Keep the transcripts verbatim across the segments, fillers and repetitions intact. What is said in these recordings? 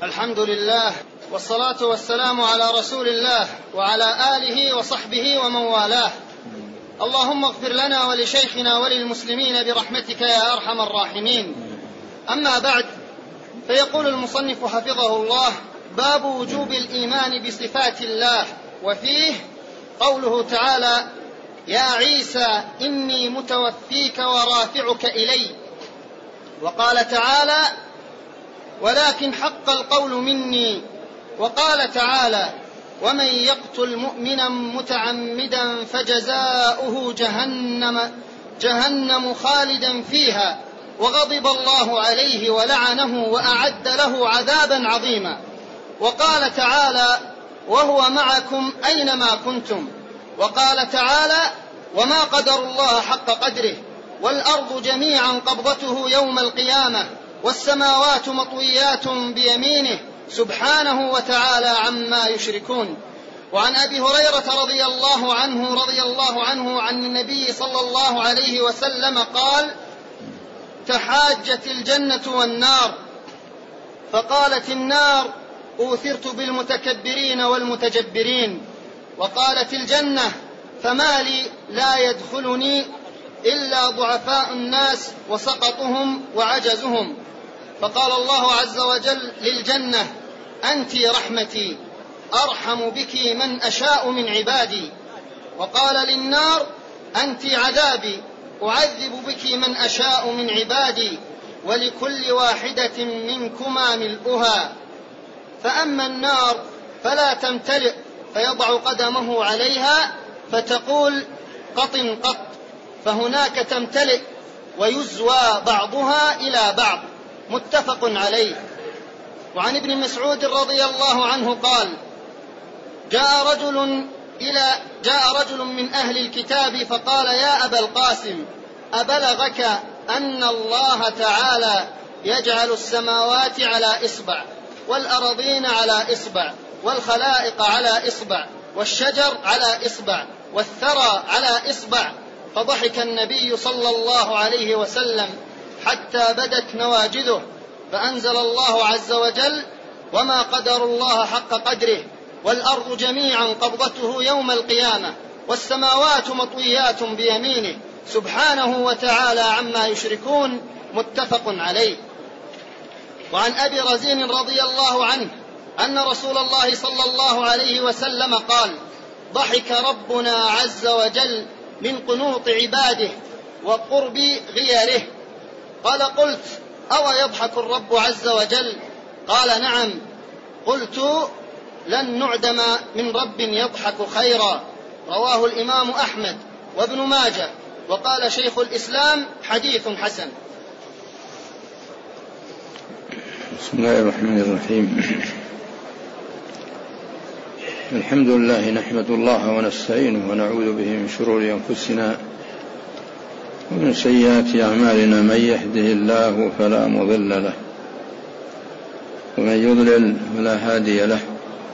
الحمد لله والصلاة والسلام على رسول الله وعلى آله وصحبه ومن والاه. اللهم اغفر لنا ولشيخنا وللمسلمين برحمتك يا أرحم الراحمين. أما بعد، فيقول المصنف حفظه الله: باب وجوب الإيمان بصفات الله، وفيه قوله تعالى: يا عيسى إني متوفيك ورافعك إلي. وقال تعالى: ولكن حق القول مني. وقال تعالى: ومن يقتل مؤمنا متعمدا فجزاؤه جهنم, جهنم خالدا فيها وغضب الله عليه ولعنه وأعد له عذابا عظيما. وقال تعالى: وهو معكم أينما كنتم. وقال تعالى: وما قدر الله حق قدره والأرض جميعا قبضته يوم القيامة والسماوات مطويات بيمينه سبحانه وتعالى عما يشركون. وعن أبي هريرة رضي الله عنه رضي الله عنه عن النبي صلى الله عليه وسلم قال: تحاجت الجنة والنار، فقالت النار: أوثرت بالمتكبرين والمتجبرين. وقالت الجنة: فما لي لا يدخلني إلا ضعفاء الناس وسقطهم وعجزهم. فقال الله عز وجل للجنة: أنت رحمتي أرحم بك من أشاء من عبادي. وقال للنار: أنت عذابي أعذب بك من أشاء من عبادي، ولكل واحدة منكما ملؤها. فأما النار فلا تمتلئ، فيضع قدمه عليها فتقول: قط قط، فهناك تمتلئ ويزوى بعضها إلى بعض. متفق عليه. وعن ابن مسعود رضي الله عنه قال: جاء رجل إلى جاء رجل من أهل الكتاب فقال: يا أبا القاسم، أبلغك أن الله تعالى يجعل السماوات على إصبع والأرضين على إصبع والخلائق على إصبع والشجر على إصبع والثرى على إصبع؟ فضحك النبي صلى الله عليه وسلم حتى بدت نواجذه، فأنزل الله عز وجل: وما قدر الله حق قدره والأرض جميعا قبضته يوم القيامة والسماوات مطويات بيمينه سبحانه وتعالى عما يشركون. متفق عليه. وعن أبي رزين رضي الله عنه أن رسول الله صلى الله عليه وسلم قال: ضحك ربنا عز وجل من قنوط عباده وقرب غيره. قال: قلت: أو يضحك الرب عز وجل؟ قال: نعم. قلت: لن نعدم من رب يضحك خيرا. رواه الإمام أحمد وابن ماجه. وقال شيخ الإسلام: حديث حسن. بسم الله الرحمن الرحيم. الحمد لله، نحمد الله ونستعينه ونعوذ به من شرور أنفسنا ومن سيئات أعمالنا. من يهده الله فلا مضل له ومن يضلل فلا هادي له.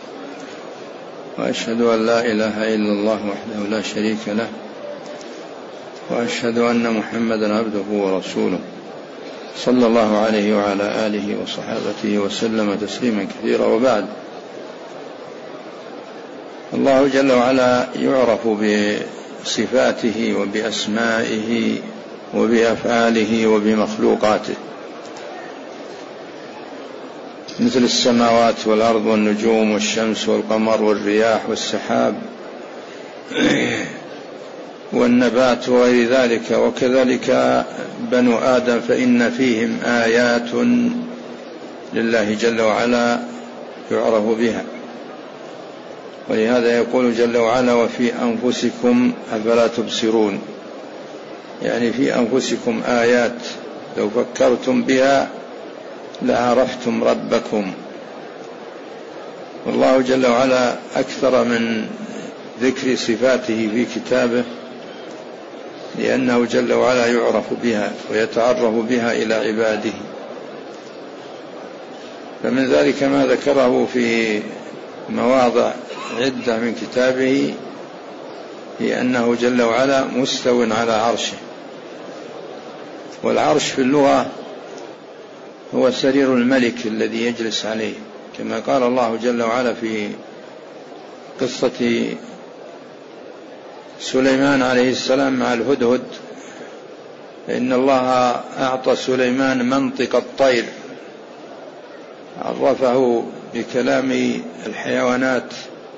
وأشهد أن لا إله إلا الله وحده لا شريك له، وأشهد أن محمدا عبده ورسوله صلى الله عليه وعلى آله وصحابته وسلم تسليما كثيرا. وبعد، الله جل وعلا يعرف بصفاته وبأسمائه وبأفعاله وبمخلوقاته، مثل السماوات والأرض والنجوم والشمس والقمر والرياح والسحاب والنبات وغير ذلك. وكذلك بنو آدم فإن فيهم آيات لله جل وعلا يعرف بها. ولهذا يقول جل وعلا: وفي أنفسكم أفلا تبصرون، يعني في أنفسكم آيات لو فكرتم بها لعرفتم ربكم. والله جل وعلا أكثر من ذكر صفاته في كتابه، لأنه جل وعلا يعرف بها ويتعرف بها إلى عباده. فمن ذلك ما ذكره في مواضع عدة من كتابه، هي أنه جل وعلا مستو على عرشه. والعرش في اللغة هو سرير الملك الذي يجلس عليه، كما قال الله جل وعلا في قصة سليمان عليه السلام مع الهدهد: إن الله أعطى سليمان منطق الطير، عرفه بكلام الحيوانات،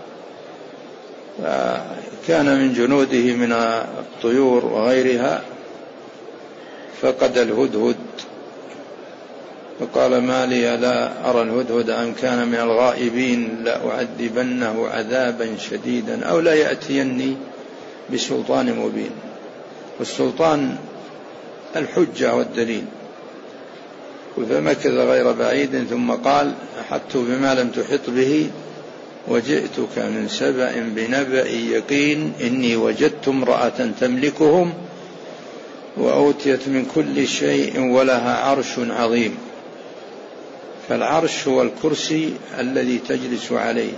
فكان من جنوده من الطيور وغيرها، فقد الهدهد فقال: ما لي لا أرى الهدهد أم كان من الغائبين لأعذبنه عذابا شديدا أو لا يأتيني بسلطان مبين. والسلطان الحجة والدليل. فمكث غير بعيد ثم قال: أحطت بما لم تحط به وجئتك من سبأ بنبأ يقين إني وجدت امرأة تملكهم وأوتيت من كل شيء ولها عرش عظيم. فالعرش هو الكرسي الذي تجلس عليه،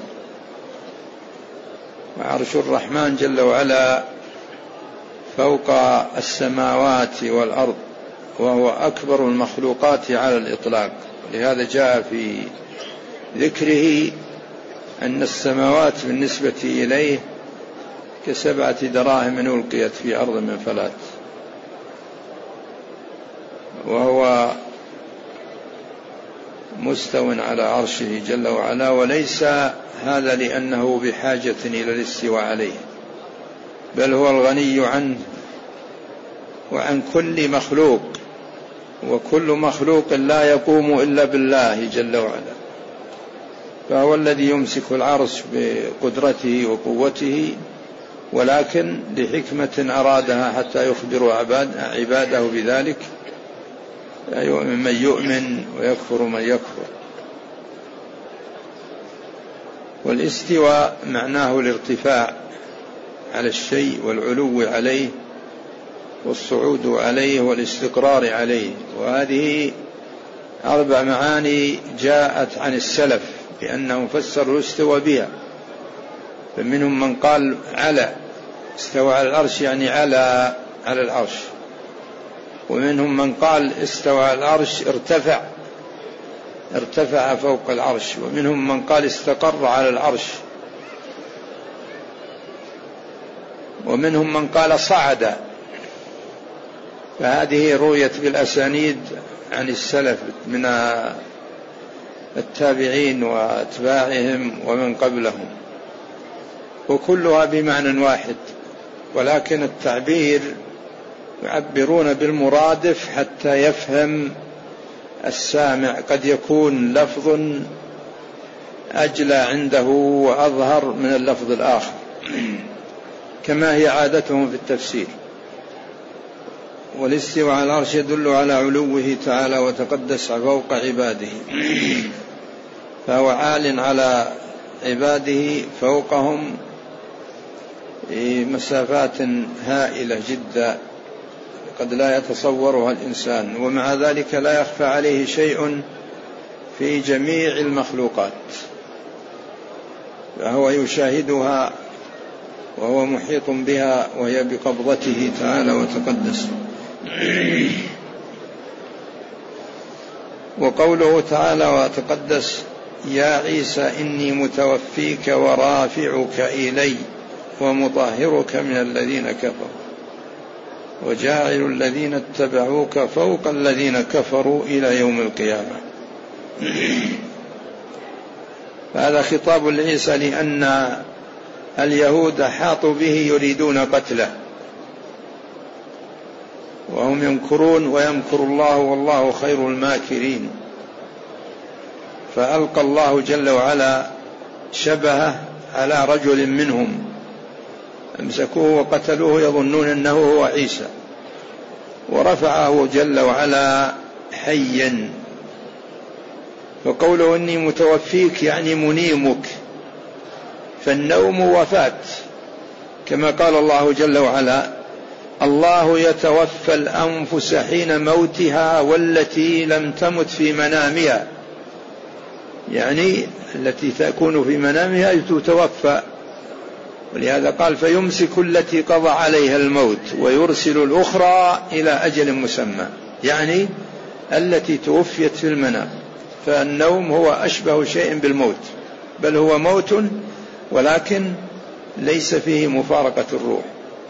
وعرش الرحمن جل وعلا فوق السماوات والأرض، وهو أكبر المخلوقات على الإطلاق. لهذا جاء في ذكره أن السماوات بالنسبة إليه كسبعة دراهم ألقيت في أرض من فلات، وهو مستو على عرشه جل وعلا. وليس هذا لأنه بحاجة إلى الاستواء عليه، بل هو الغني عنه وعن كل مخلوق، وكل مخلوق لا يقوم إلا بالله جل وعلا. فهو الذي يمسك العرش بقدرته وقوته، ولكن لحكمة أرادها حتى يخبر عباده بذلك، يؤمن من يؤمن ويكفر من يكفر. والاستواء معناه الارتفاع على الشيء والعلو عليه والصعود عليه والاستقرار عليه. وهذه أربع معاني جاءت عن السلف بأنهم فسروا الاستواء بها. فمنهم من قال على استوى على العرش يعني على على العرش، ومنهم من قال استوى على العرش ارتفع ارتفع فوق العرش، ومنهم من قال استقر على العرش، ومنهم من قال صعد. فهذه رويت بالأسانيد عن السلف من التابعين وأتباعهم ومن قبلهم، وكلها بمعنى واحد، ولكن التعبير يعبرون بالمرادف حتى يفهم السامع. قد يكون لفظ أجلى عنده وأظهر من اللفظ الآخر، كما هي عادتهم في التفسير. والاستواء على العرش يدل على علوه تعالى وتقدس فوق عباده، فهو عال على عباده فوقهم مسافات هائلة جدا قد لا يتصورها الإنسان، ومع ذلك لا يخفى عليه شيء في جميع المخلوقات، فهو يشاهدها وهو محيط بها وهي بقبضته تعالى وتقدس. وقوله تعالى وتقدس: يا عيسى إني متوفيك ورافعك إلي ومطهرك من الذين كفروا وجاعل الذين اتبعوك فوق الذين كفروا إلى يوم القيامة. فهذا خطاب لعيسى، لأن اليهود حاطوا به يريدون قتله، وهم يمكرون ويمكر الله والله خير الماكرين. فألقى الله جل وعلا شبهه على رجل منهم، امسكوه وقتلوه يظنون أنه هو عيسى، ورفعه جل وعلا حيا. وقوله إني متوفيك يعني منيمك، فالنوم وفاة، كما قال الله جل وعلا: الله يتوفى الأنفس حين موتها والتي لم تمت في منامها، يعني التي تكون في منامها تتوفى. ولهذا قال: فيمسك التي قضى عليها الموت ويرسل الأخرى إلى أجل مسمى، يعني التي توفيت في المنام. فالنوم هو أشبه شيء بالموت، بل هو موت ولكن ليس فيه مفارقة الروح.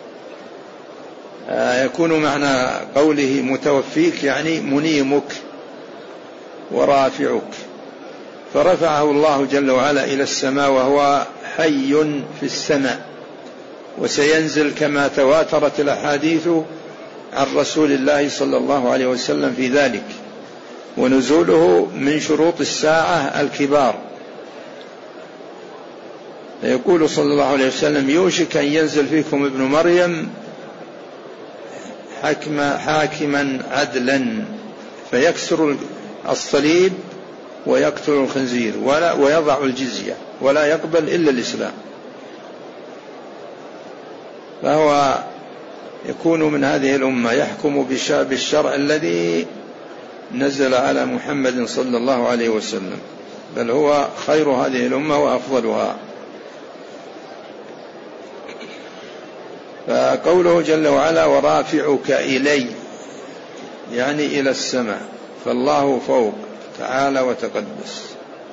يكون معنى قوله متوفيك يعني منيمك ورافعك، فرفعه الله جل وعلا إلى السماء وهو حي في السماء، وسينزل كما تواترت الأحاديث عن رسول الله صلى الله عليه وسلم في ذلك. ونزوله من شروط الساعة الكبار. يقول صلى الله عليه وسلم: يوشك أن ينزل فيكم ابن مريم حاكما عدلا فيكسر الصليب ويقتل الخنزير ولا ويضع الجزية ولا يقبل إلا الإسلام. فهو يكون من هذه الأمة يحكم بالشرع الذي نزل على محمد صلى الله عليه وسلم، بل هو خير هذه الأمة وأفضلها. فقوله جل وعلا: ورافعك إلي، يعني إلى السماء، فالله فوق تعالى وتقدس.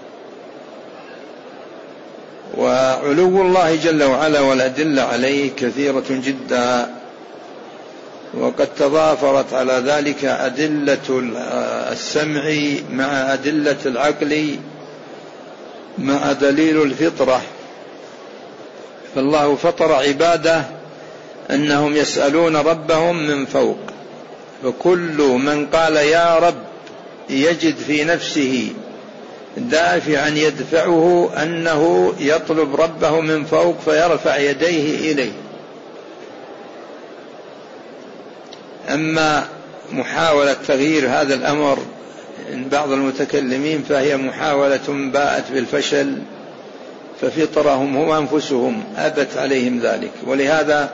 وعلو الله جل وعلا والأدلة عليه كثيرة جدا، وقد تضافرت على ذلك أدلة السمع مع أدلة العقل مع دليل الفطرة. فالله فطر عباده أنهم يسألون ربهم من فوق، فكل من قال يا رب يجد في نفسه دافعا يدفعه أنه يطلب ربه من فوق فيرفع يديه إليه. أما محاولة تغيير هذا الأمر من بعض المتكلمين فهي محاولة باءت بالفشل، ففطرهم هم أنفسهم أبت عليهم ذلك. ولهذا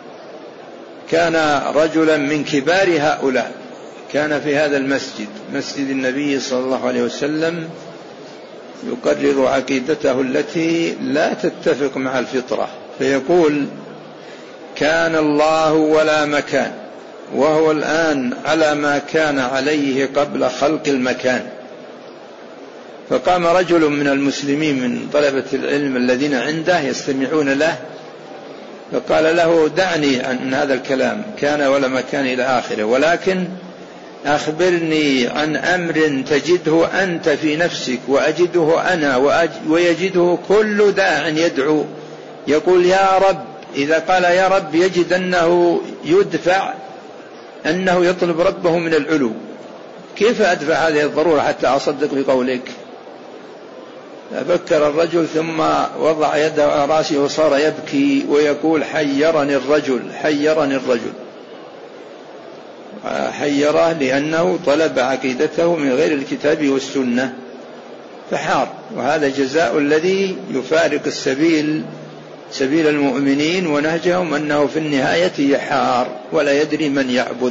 كان رجلا من كبار هؤلاء كان في هذا المسجد، مسجد النبي صلى الله عليه وسلم، يقرر عقيدته التي لا تتفق مع الفطرة، فيقول: كان الله ولا مكان، وهو الآن على ما كان عليه قبل خلق المكان. فقام رجل من المسلمين من طلبة العلم الذين عنده يستمعون له، فقال له: دعني عن هذا الكلام، كان ولا مكان إلى آخره، ولكن أخبرني عن أمر تجده أنت في نفسك وأجده أنا ويجده كل داع يدعو، يقول يا رب، إذا قال يا رب يجد أنه يدفع أنه يطلب ربه من العلو. كيف أدفع هذه الضرورة حتى أصدق بقولك؟ ففكر الرجل ثم وضع يده على رأسه وصار يبكي ويقول: حيرني الرجل حيرني الرجل حيره لأنه طلب عقيدته من غير الكتاب والسنة فحار. وهذا جزاء الذي يفارق السبيل سبيل المؤمنين ونهجهم، أنه في النهاية يحار ولا يدري من يعبد.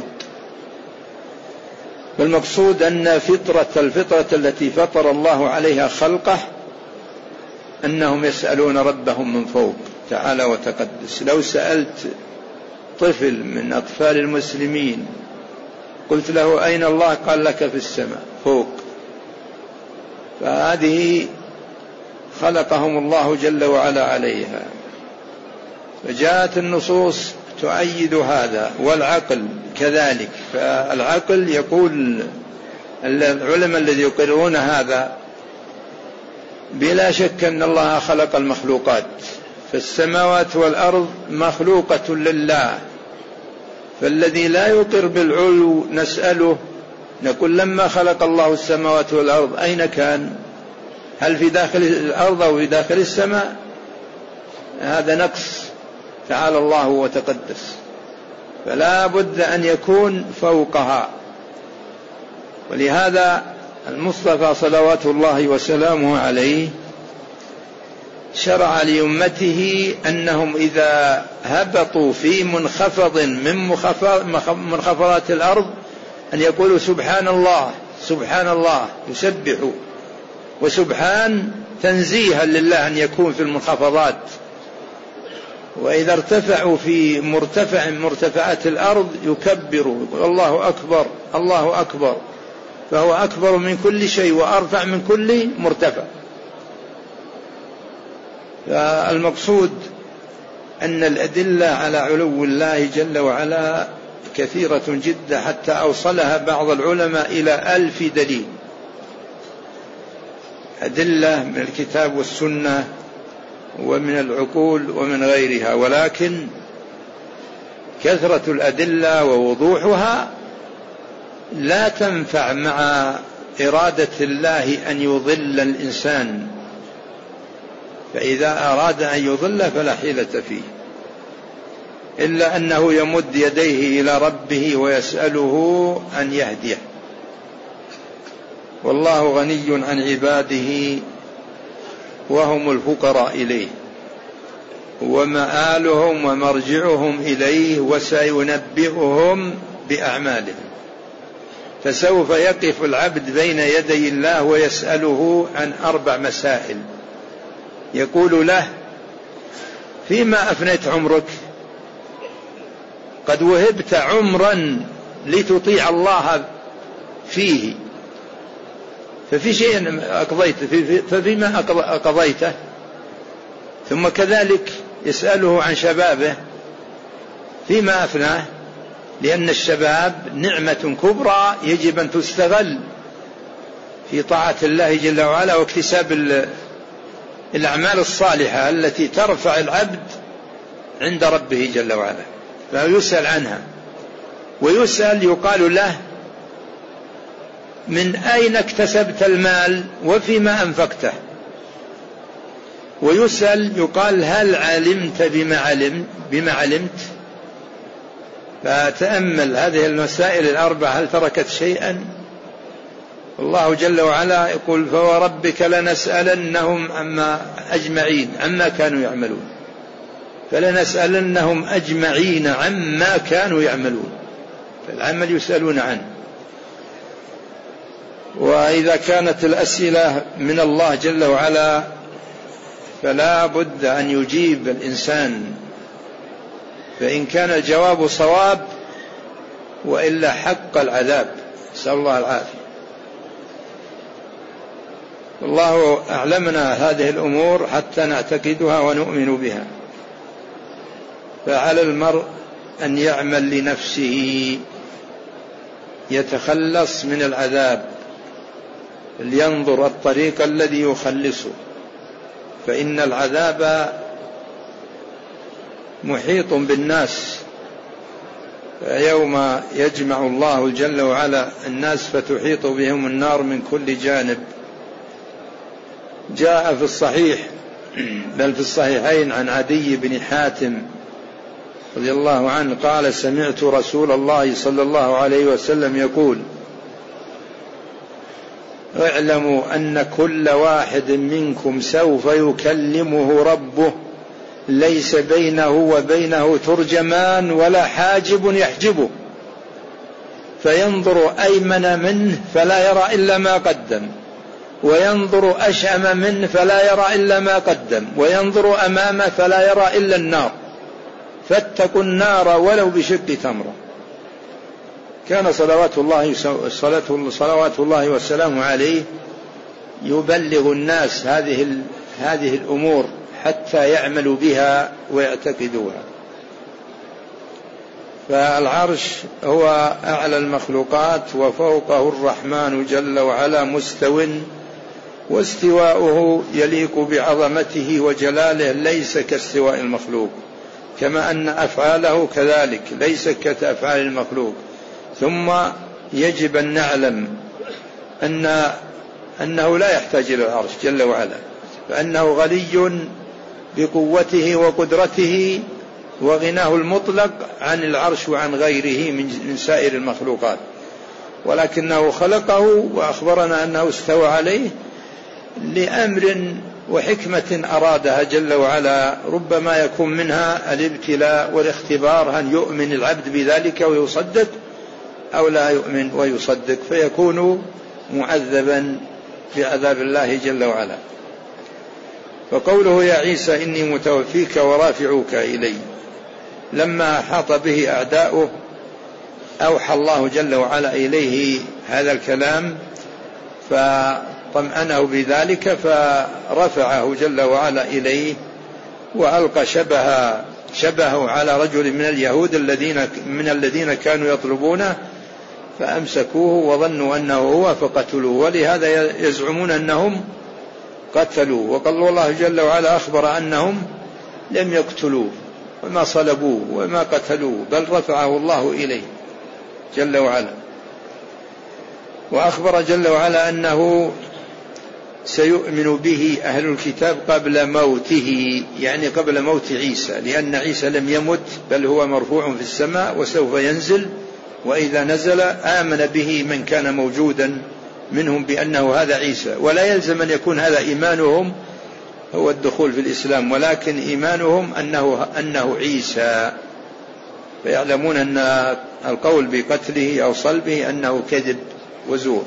فالمقصود أن فطرة الفطرة التي فطر الله عليها خلقه أنهم يسألون ربهم من فوق تعالى وتقدس. لو سألت طفل من أطفال المسلمين قلت له أين الله؟ قال لك في السماء فوق. فهذه خلقهم الله جل وعلا عليها، فجاءت النصوص تؤيد هذا، والعقل كذلك. فالعقل يقول العلماء الذي يقررون هذا بلا شك أن الله خلق المخلوقات، فالسماوات والأرض مخلوقة لله. فالذي لا يقر بالعلو نسأله، نقول لما خلق الله السماوات والأرض أين كان؟ هل في داخل الأرض أو في داخل السماء؟ هذا نقص، تعالى الله وتقدس. فلا بد أن يكون فوقها. ولهذا المصطفى صلوات الله وسلامه عليه شرع لأمته أنهم إذا هبطوا في منخفض من منخفضات الأرض أن يقولوا سبحان الله سبحان الله، يسبحوا. وسبحان تنزيها لله أن يكون في المنخفضات. وإذا ارتفعوا في مرتفع مرتفعات الأرض يكبروا، يقول الله أكبر الله أكبر. فهو أكبر من كل شيء وأرفع من كل مرتفع. فالمقصود أن الأدلة على علو الله جل وعلا كثيرة جدا، حتى أوصلها بعض العلماء إلى ألف دليل، أدلة من الكتاب والسنة ومن العقول ومن غيرها. ولكن كثرة الأدلة ووضوحها لا تنفع مع إرادة الله أن يضل الإنسان، فإذا أراد أن يضل فلا حيلة فيه، إلا أنه يمد يديه إلى ربه ويسأله أن يهديه. والله غني عن عباده وهم الفقراء إليه، ومآلهم ومرجعهم إليه، وسينبئهم بأعمالهم. فسوف يقف العبد بين يدي الله ويسأله عن أربع مسائل. يقول له: فيما أفنيت عمرك؟ قد وهبت عمرا لتطيع الله فيه، ففي شيء أقضيت، ففيما أقضيته؟ ثم كذلك يسأله عن شبابه: فيما أفناه؟ لأن الشباب نعمة كبرى يجب أن تستغل في طاعة الله جل وعلا واكتساب الأعمال الصالحة التي ترفع العبد عند ربه جل وعلا، فيسأل عنها. ويسأل يقال له: من أين اكتسبت المال وفيما أنفقته؟ ويسأل يقال: هل علمت بما علمت, بما علمت؟ فتأمل هذه المسائل الأربع، هل تركت شيئا؟ الله جل وعلا يقول: فوربك لنسألنهم عما أجمعين عما كانوا يعملون، فلنسألنهم أجمعين عما كانوا يعملون، فالعمل يسألون عنه. وإذا كانت الأسئلة من الله جل وعلا فلا بد أن يجيب الإنسان، فإن كان الجواب صواب وإلا حق العذاب، نسأل الله العافية. الله أعلمنا هذه الأمور حتى نعتقدها ونؤمن بها. فعلى المرء أن يعمل لنفسه يتخلص من العذاب، لينظر الطريق الذي يخلصه، فإن العذاب محيط بالناس. يوم يجمع الله جل وعلا الناس فتحيط بهم النار من كل جانب. جاء في الصحيح بل في الصحيحين عن عدي بن حاتم رضي الله عنه قال: سمعت رسول الله صلى الله عليه وسلم يقول: اعلموا أن كل واحد منكم سوف يكلمه ربه، ليس بينه وبينه ترجمان ولا حاجب يحجبه، فينظر أيمن منه فلا يرى إلا ما قدم، وينظر أشأم منه فلا يرى إلا ما قدم، وينظر أمامه فلا يرى إلا النار، فاتقوا النار ولو بشق تمرة. كان صلوات الله صلوات الله والسلام عليه يبلغ الناس هذه هذه الأمور حتى يعملوا بها ويعتقدوها. فالعرش هو أعلى المخلوقات، وفوقه الرحمن جل وعلا مستو، واستواؤه يليق بعظمته وجلاله، ليس كاستواء المخلوق، كما أن أفعاله كذلك ليس كأفعال المخلوق. ثم يجب أن نعلم أن أنه لا يحتاج إلى العرش جل وعلا، فأنه غني بقوته وقدرته وغناه المطلق عن العرش وعن غيره من سائر المخلوقات، ولكنه خلقه وأخبرنا أنه استوى عليه لأمر وحكمة أرادها جل وعلا، ربما يكون منها الابتلاء والاختبار، هل يؤمن العبد بذلك ويصدق أو لا يؤمن ويصدق، فيكون معذبا بعذاب الله جل وعلا. فقوله: يا عيسى إني متوفيك ورافعك إلي، لما أحاط به أعداؤه أوحى الله جل وعلا إليه هذا الكلام فطمأنه بذلك، فرفعه جل وعلا إليه وألقى شبه شبهه على رجل من اليهود الذين من الذين كانوا يطلبونه، فأمسكوه وظنوا أنه هو فقتلوه، ولهذا يزعمون أنهم قتلوه. وقال الله جل وعلا أخبر أنهم لم يقتلوه وما صلبوه وما قتلوه، بل رفعه الله إليه جل وعلا. وأخبر جل وعلا أنه سيؤمن به أهل الكتاب قبل موته، يعني قبل موت عيسى، لأن عيسى لم يمت بل هو مرفوع في السماء وسوف ينزل، وإذا نزل آمن به من كان موجودا منهم بأنه هذا عيسى. ولا يلزم أن يكون هذا إيمانهم هو الدخول في الإسلام، ولكن إيمانهم أنه, أنه عيسى، فيعلمون أن القول بقتله أو صلبه أنه كذب وزور.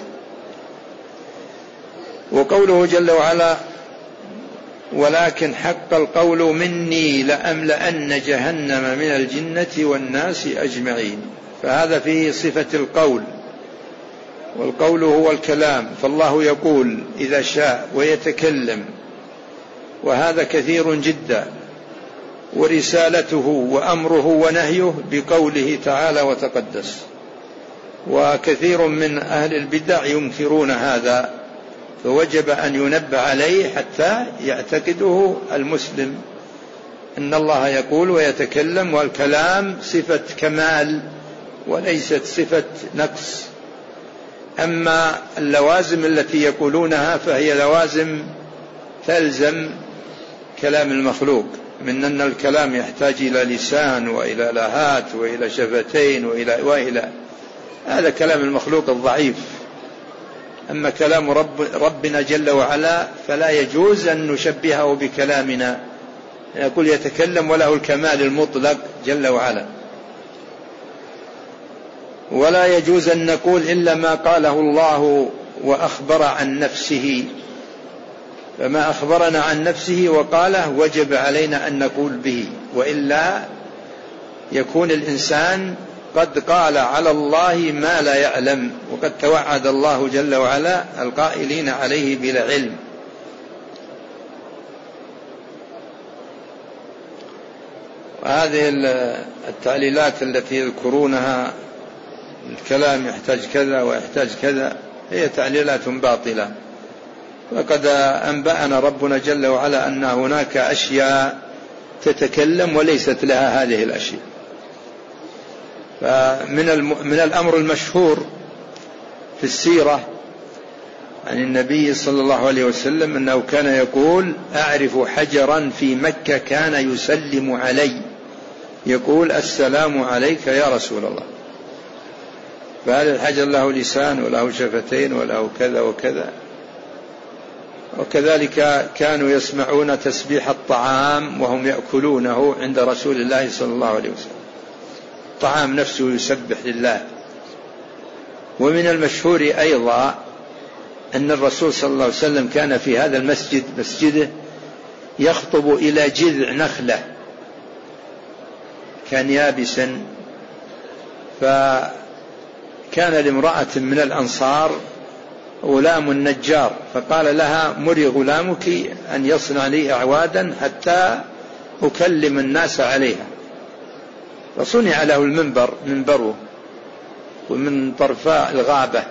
وقوله جل وعلا ولكن حق القول مني لأملأن جهنم من الجنة والناس أجمعين، فهذا فيه صفة القول، والقول هو الكلام، فالله يقول إذا شاء ويتكلم، وهذا كثير جدا، ورسالته وأمره ونهيه بقوله تعالى وتقدس. وكثير من أهل البدع ينكرون هذا، فوجب أن ينبه عليه حتى يعتقده المسلم أن الله يقول ويتكلم، والكلام صفة كمال وليست صفة نقص. أما اللوازم التي يقولونها فهي لوازم تلزم كلام المخلوق، من أن الكلام يحتاج إلى لسان وإلى لهات وإلى شفتين وإلى وإلى هذا كلام المخلوق الضعيف. أما كلام رب ربنا جل وعلا فلا يجوز أن نشبهه بكلامنا، يقول يتكلم وله الكمال المطلق جل وعلا. ولا يجوز أن نقول إلا ما قاله الله وأخبر عن نفسه، فما أخبرنا عن نفسه وقاله وجب علينا أن نقول به، وإلا يكون الإنسان قد قال على الله ما لا يعلم، وقد توعد الله جل وعلا القائلين عليه بلا علم. وهذه التعليلات التي يذكرونها الكلام يحتاج كذا ويحتاج كذا هي تعليلات باطلة. وقد أنبأنا ربنا جل وعلا أن هناك أشياء تتكلم وليست لها هذه الأشياء. فمن من الأمر المشهور في السيرة عن النبي صلى الله عليه وسلم أنه كان يقول أعرف حجرا في مكة كان يسلم علي يقول السلام عليك يا رسول الله. فهل الحجر له لسان وله شفتين وله كذا وكذا؟ وكذلك كانوا يسمعون تسبيح الطعام وهم يأكلونه عند رسول الله صلى الله عليه وسلم، الطعام نفسه يسبح لله. ومن المشهور أيضا أن الرسول صلى الله عليه وسلم كان في هذا المسجد مسجده يخطب إلى جذع نخلة كان يابسا، فكان لامرأة من الأنصار غلام النجار، فقال لها مري غلامك أن يصنع لي أعوادا حتى أكلم الناس عليها، فصنع له المنبر منبره ومن طرفاء الغابة.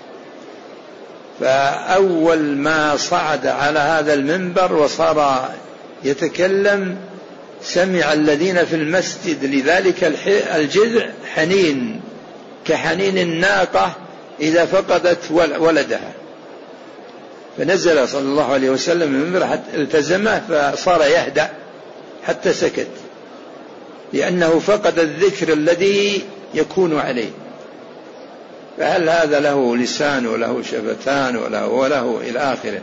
فأول ما صعد على هذا المنبر وصار يتكلم سمع الذين في المسجد لذلك الجذع حنين كحنين الناقة إذا فقدت ولدها، فنزل صلى الله عليه وسلم من المنبر حتى التزمه فصار يهدأ حتى سكت، لأنه فقد الذكر الذي يكون عليه. فهل هذا له لسان وله شفتان وله, وله إلى آخره؟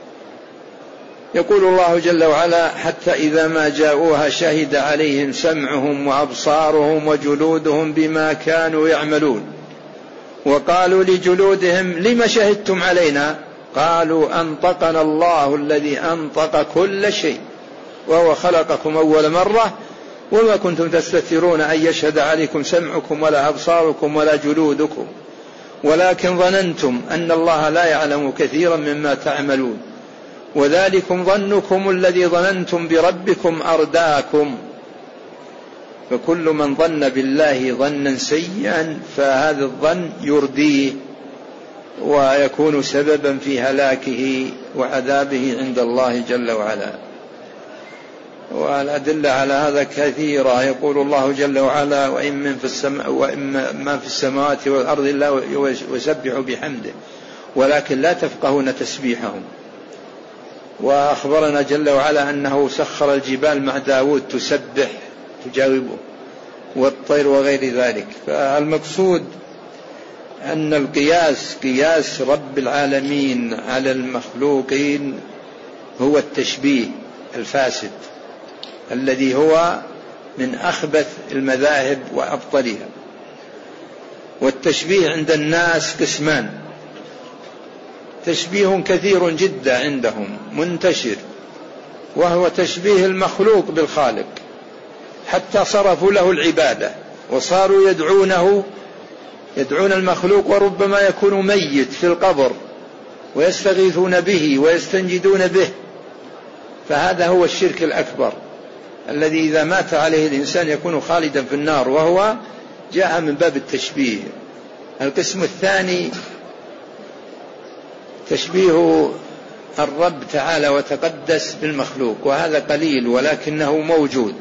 يقول الله جل وعلا حتى إذا ما جاءوها شهد عليهم سمعهم وأبصارهم وجلودهم بما كانوا يعملون وقالوا لجلودهم لما شهدتم علينا قالوا أنطقنا الله الذي أنطق كل شيء وهو خلقكم أول مرة وما كنتم تستترون أن يشهد عليكم سمعكم ولا أبصاركم ولا جلودكم ولكن ظننتم أن الله لا يعلم كثيرا مما تعملون وذلكم ظنكم الذي ظننتم بربكم أرداكم. فكل من ظن بالله ظنا سيئا فهذا الظن يرديه ويكون سببا في هلاكه وعذابه عند الله جل وعلا. والأدلة على هذا كثيرة. يقول الله جل وعلا وإن من في السماء وإن ما في السماوات والأرض إلا يسبح بحمده ولكن لا تفقهون تسبيحهم. وأخبرنا جل وعلا أنه سخر الجبال مع داود تسبح تجاوبه والطير وغير ذلك. فالمقصود أن القياس قياس رب العالمين على المخلوقين هو التشبيه الفاسد الذي هو من أخبث المذاهب وأبطلها. والتشبيه عند الناس قسمان: تشبيه كثير جدا عندهم منتشر وهو تشبيه المخلوق بالخالق حتى صرفوا له العبادة وصاروا يدعونه يدعون المخلوق وربما يكون ميت في القبر ويستغيثون به ويستنجدون به. فهذا هو الشرك الأكبر الذي إذا مات عليه الإنسان يكون خالدا في النار وهو جاء من باب التشبيه. القسم الثاني تشبيه الرب تعالى وتقدس بالمخلوق وهذا قليل ولكنه موجود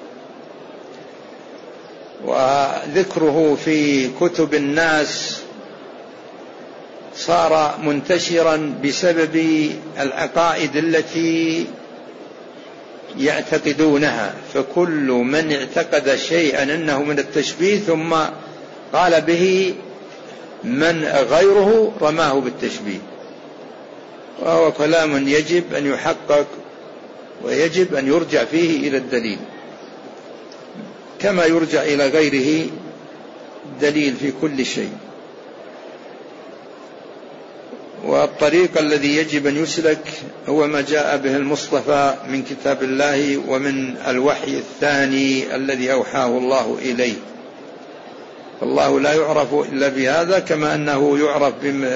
وذكره في كتب الناس صار منتشرا بسبب العقائد التي يعتقدونها. فكل من اعتقد شيئا أنه من التشبيه ثم قال به من غيره رماه بالتشبيه وهو كلام يجب أن يحقق ويجب أن يرجع فيه إلى الدليل كما يرجع إلى غيره دليل في كل شيء. والطريق الذي يجب أن يسلك هو ما جاء به المصطفى من كتاب الله ومن الوحي الثاني الذي أوحاه الله إليه. الله لا يعرف إلا بهذا كما أنه يعرف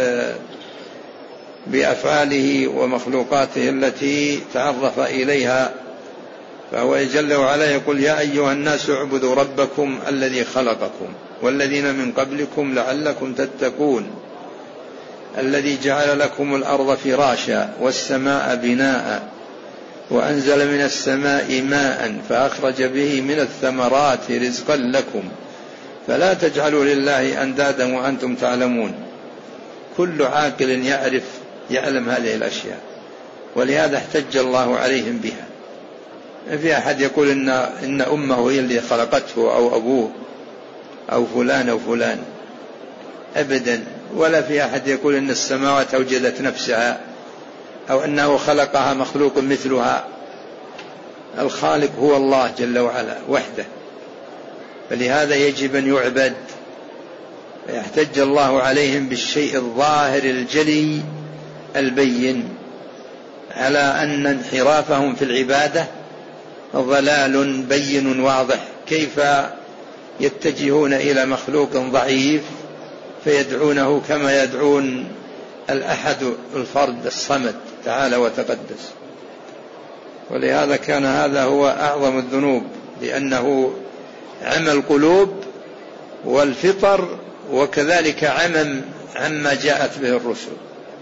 بأفعاله ومخلوقاته التي تعرف إليها. فهو جل وعلا يقول: يا أيها الناس اعبدوا ربكم الذي خلقكم والذين من قبلكم لعلكم تتقون الذي جعل لكم الأرض فراشا والسماء بناء وأنزل من السماء ماء فأخرج به من الثمرات رزقا لكم فلا تجعلوا لله أندادا وأنتم تعلمون. كل عاقل يعرف يعلم هذه الأشياء ولهذا احتج الله عليهم بها. ما في أحد يقول إن, إن أمه هي اللي خلقته أو أبوه أو فلان أو فلان أبدا. ولا في أحد يقول إن السماوات أوجدت نفسها أو أنه خلقها مخلوق مثلها. الخالق هو الله جل وعلا وحده. فلهذا يجب أن يعبد. يحتج الله عليهم بالشيء الظاهر الجلي البين على أن انحرافهم في العبادة ضلال بين واضح. كيف يتجهون إلى مخلوق ضعيف فيدعونه كما يدعون الأحد الفرد الصمد تعالى وتقدس. ولهذا كان هذا هو أعظم الذنوب لأنه عمى القلوب والفطر وكذلك عمم عما جاءت به الرسل.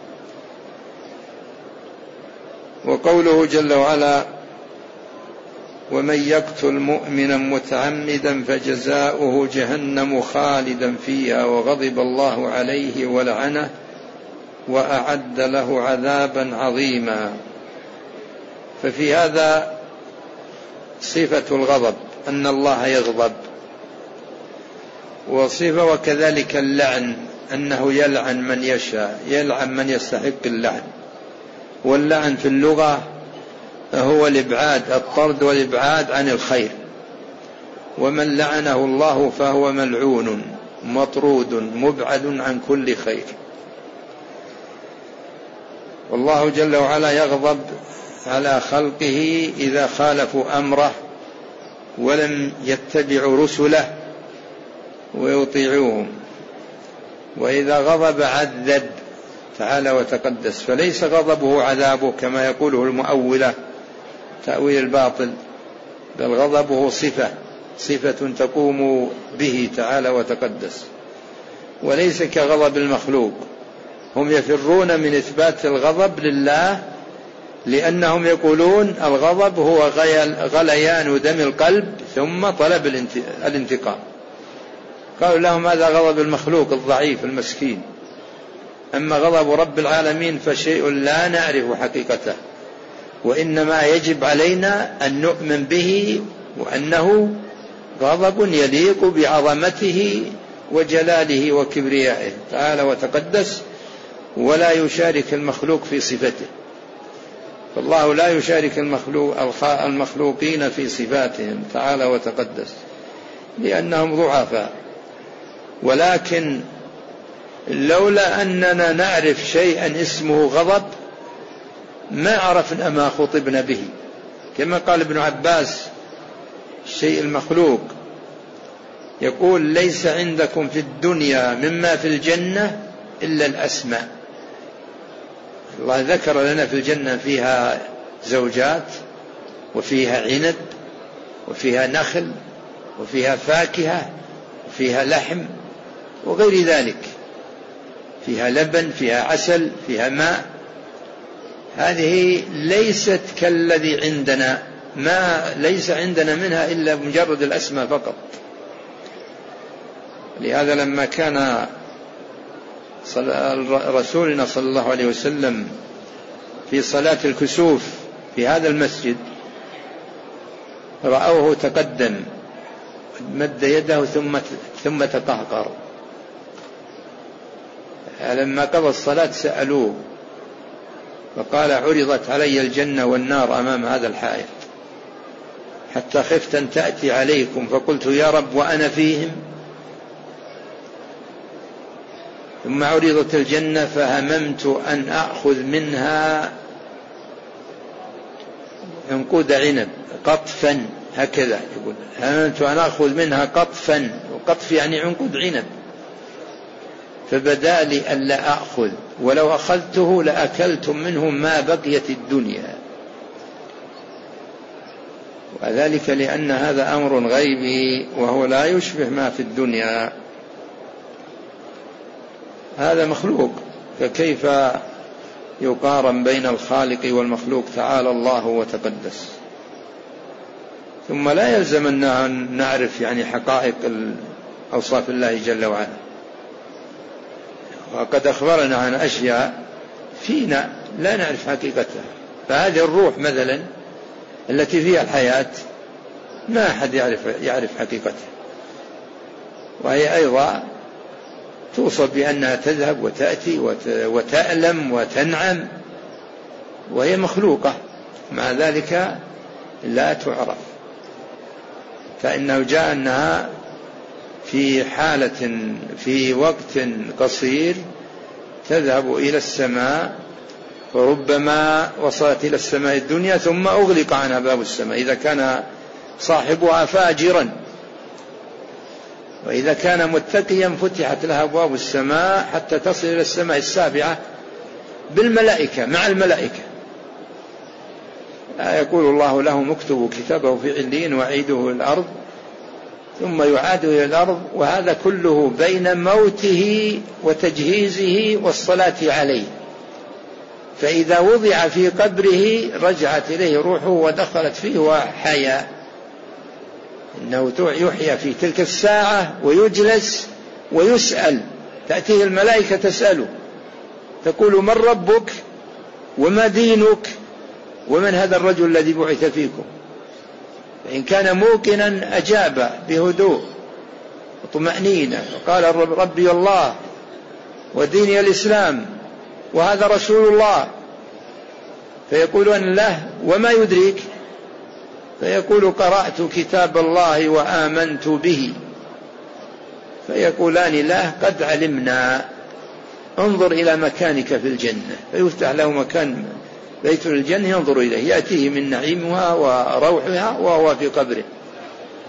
وقوله جل وعلا: ومن يقتل مؤمنا متعمدا فجزاؤه جهنم خالدا فيها وغضب الله عليه ولعنه وأعد له عذابا عظيما. ففي هذا صفة الغضب أن الله يغضب، وصفة وكذلك اللعن أنه يلعن من يشاء، يلعن من يستحق اللعن. واللعن في اللغة هو الإبعاد، الطرد والإبعاد عن الخير. ومن لعنه الله فهو ملعون مطرود مبعد عن كل خير. والله جل وعلا يغضب على خلقه إذا خالفوا أمره ولم يتبعوا رسله ويطيعوهم، وإذا غضب عذب تعالى وتقدس، فليس غضبه عذابه كما يقوله المؤولة تأويل الباطل، بل غضبه صفة صفة تقوم به تعالى وتقدس، وليس كغضب المخلوق. هم يفرون من إثبات الغضب لله لأنهم يقولون الغضب هو غليان دم القلب ثم طلب الانتقام. قالوا لهم هذا غضب المخلوق الضعيف المسكين، أما غضب رب العالمين فشيء لا نعرف حقيقته، وإنما يجب علينا أن نؤمن به وأنه غضب يليق بعظمته وجلاله وكبريائه تعالى وتقدس، ولا يشارك المخلوق في صفته. فالله لا يشارك المخلوق المخلوقين في صفاتهم تعالى وتقدس لأنهم ضعفاء. ولكن لولا أننا نعرف شيئا اسمه غضب ما عرفنا ما خطبنا به، كما قال ابن عباس الشيء المخلوق، يقول ليس عندكم في الدنيا مما في الجنة إلا الأسماء. الله ذكر لنا في الجنة فيها زوجات وفيها عنب وفيها نخل وفيها فاكهة وفيها لحم وغير ذلك، فيها لبن فيها عسل فيها ماء. هذه ليست كالذي عندنا، ما ليس عندنا منها إلا مجرد الأسماء فقط. لهذا لما كان رسولنا صلى الله عليه وسلم في صلاة الكسوف في هذا المسجد رأوه تقدم مد يده ثم ثم تقهقر. لما قضى الصلاة سألوه فقال عرضت علي الجنة والنار أمام هذا الحائط حتى خفت أن تأتي عليكم، فقلت يا رب وأنا فيهم. ثم عرضت الجنة فهممت أن أخذ منها عنقود عنب قطفا، هكذا يقول هممت أن أخذ منها قطفا، وقطف يعني عنقود عنب، فبدا لي ألا أخذ، ولو أخذته لأكلتم منه ما بقيت الدنيا. وذلك لأن هذا أمر غيبي وهو لا يشبه ما في الدنيا، هذا مخلوق، فكيف يقارن بين الخالق والمخلوق تعالى الله وتقدس؟ ثم لا يلزم أن نعرف يعني حقائق أوصاف الله جل وعلا، وقد أخبرنا عن أشياء فينا لا نعرف حقيقتها. فهذه الروح مثلا التي فيها الحياة ما أحد يعرف, يعرف حقيقتها، وهي أيضا توصف بأنها تذهب وتأتي وتألم وتنعم، وهي مخلوقة، مع ذلك لا تعرف. فإنه جاء أنها في حالة في وقت قصير تذهب إلى السماء، وربما وصلت إلى السماء الدنيا ثم أغلق عنها باب السماء إذا كان صاحبها فاجرا، وإذا كان متقيا فتحت لها أبواب السماء حتى تصل إلى السماء السابعة بالملائكة مع الملائكة. يقول الله لهم اكتبوا كتابه في عليين وعيدوه الأرض ثم يعاد إلى الأرض، وهذا كله بين موته وتجهيزه والصلاة عليه. فإذا وضع في قبره رجعت إليه روحه ودخلت فيه وحيا، إنه يحيى في تلك الساعة ويجلس ويسأل، تأتيه الملائكة تسأله تقول من ربك وما دينك ومن هذا الرجل الذي بعث فيكم؟ فإن كان موقنا أجاب بهدوء وطمأنينة وقال ربي الله وديني الإسلام وهذا رسول الله، فيقولون له وما يدريك؟ فيقول قرأت كتاب الله وآمنت به، فيقولان له قد علمنا، انظر إلى مكانك في الجنة، فيفتح له مكان بيت الجنة ينظر إليه، يأتيه من نعيمها وروحها وهو في قبره.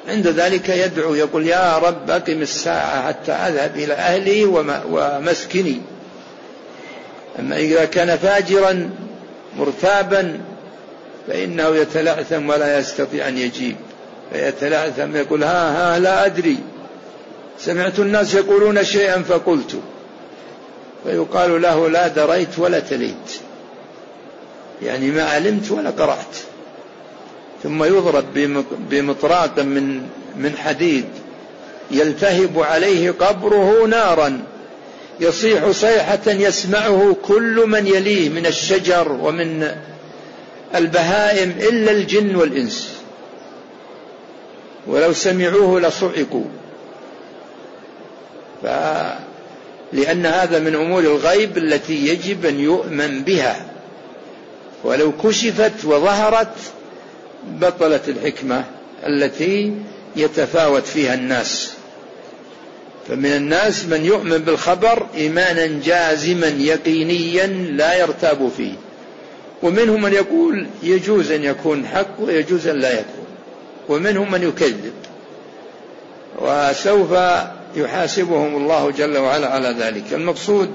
عند ذلك يدعو يقول يا رب أقم الساعة حتى أذهب إلى أهلي ومسكني. أما إذا كان فاجرا مرتابا فإنه يتلعثم ولا يستطيع أن يجيب، فيتلعثم يقول ها ها لا أدري، سمعت الناس يقولون شيئا فقلت، فيقال له لا دريت ولا تليت، يعني ما علمت ولا قرأت. ثم يضرب بمطراق من من حديد يلتهب عليه قبره نارا، يصيح صيحة يسمعه كل من يليه من الشجر ومن البهائم إلا الجن والإنس، ولو سمعوه لصعقوا. لأن هذا من أمور الغيب التي يجب أن يؤمن بها، ولو كشفت وظهرت بطلت الحكمة التي يتفاوت فيها الناس. فمن الناس من يؤمن بالخبر إيمانا جازما يقينيا لا يرتاب فيه، ومنهم من يقول يجوز أن يكون حق ويجوز أن لا يكون، ومنهم من يكذب، وسوف يحاسبهم الله جل وعلا على ذلك. المقصود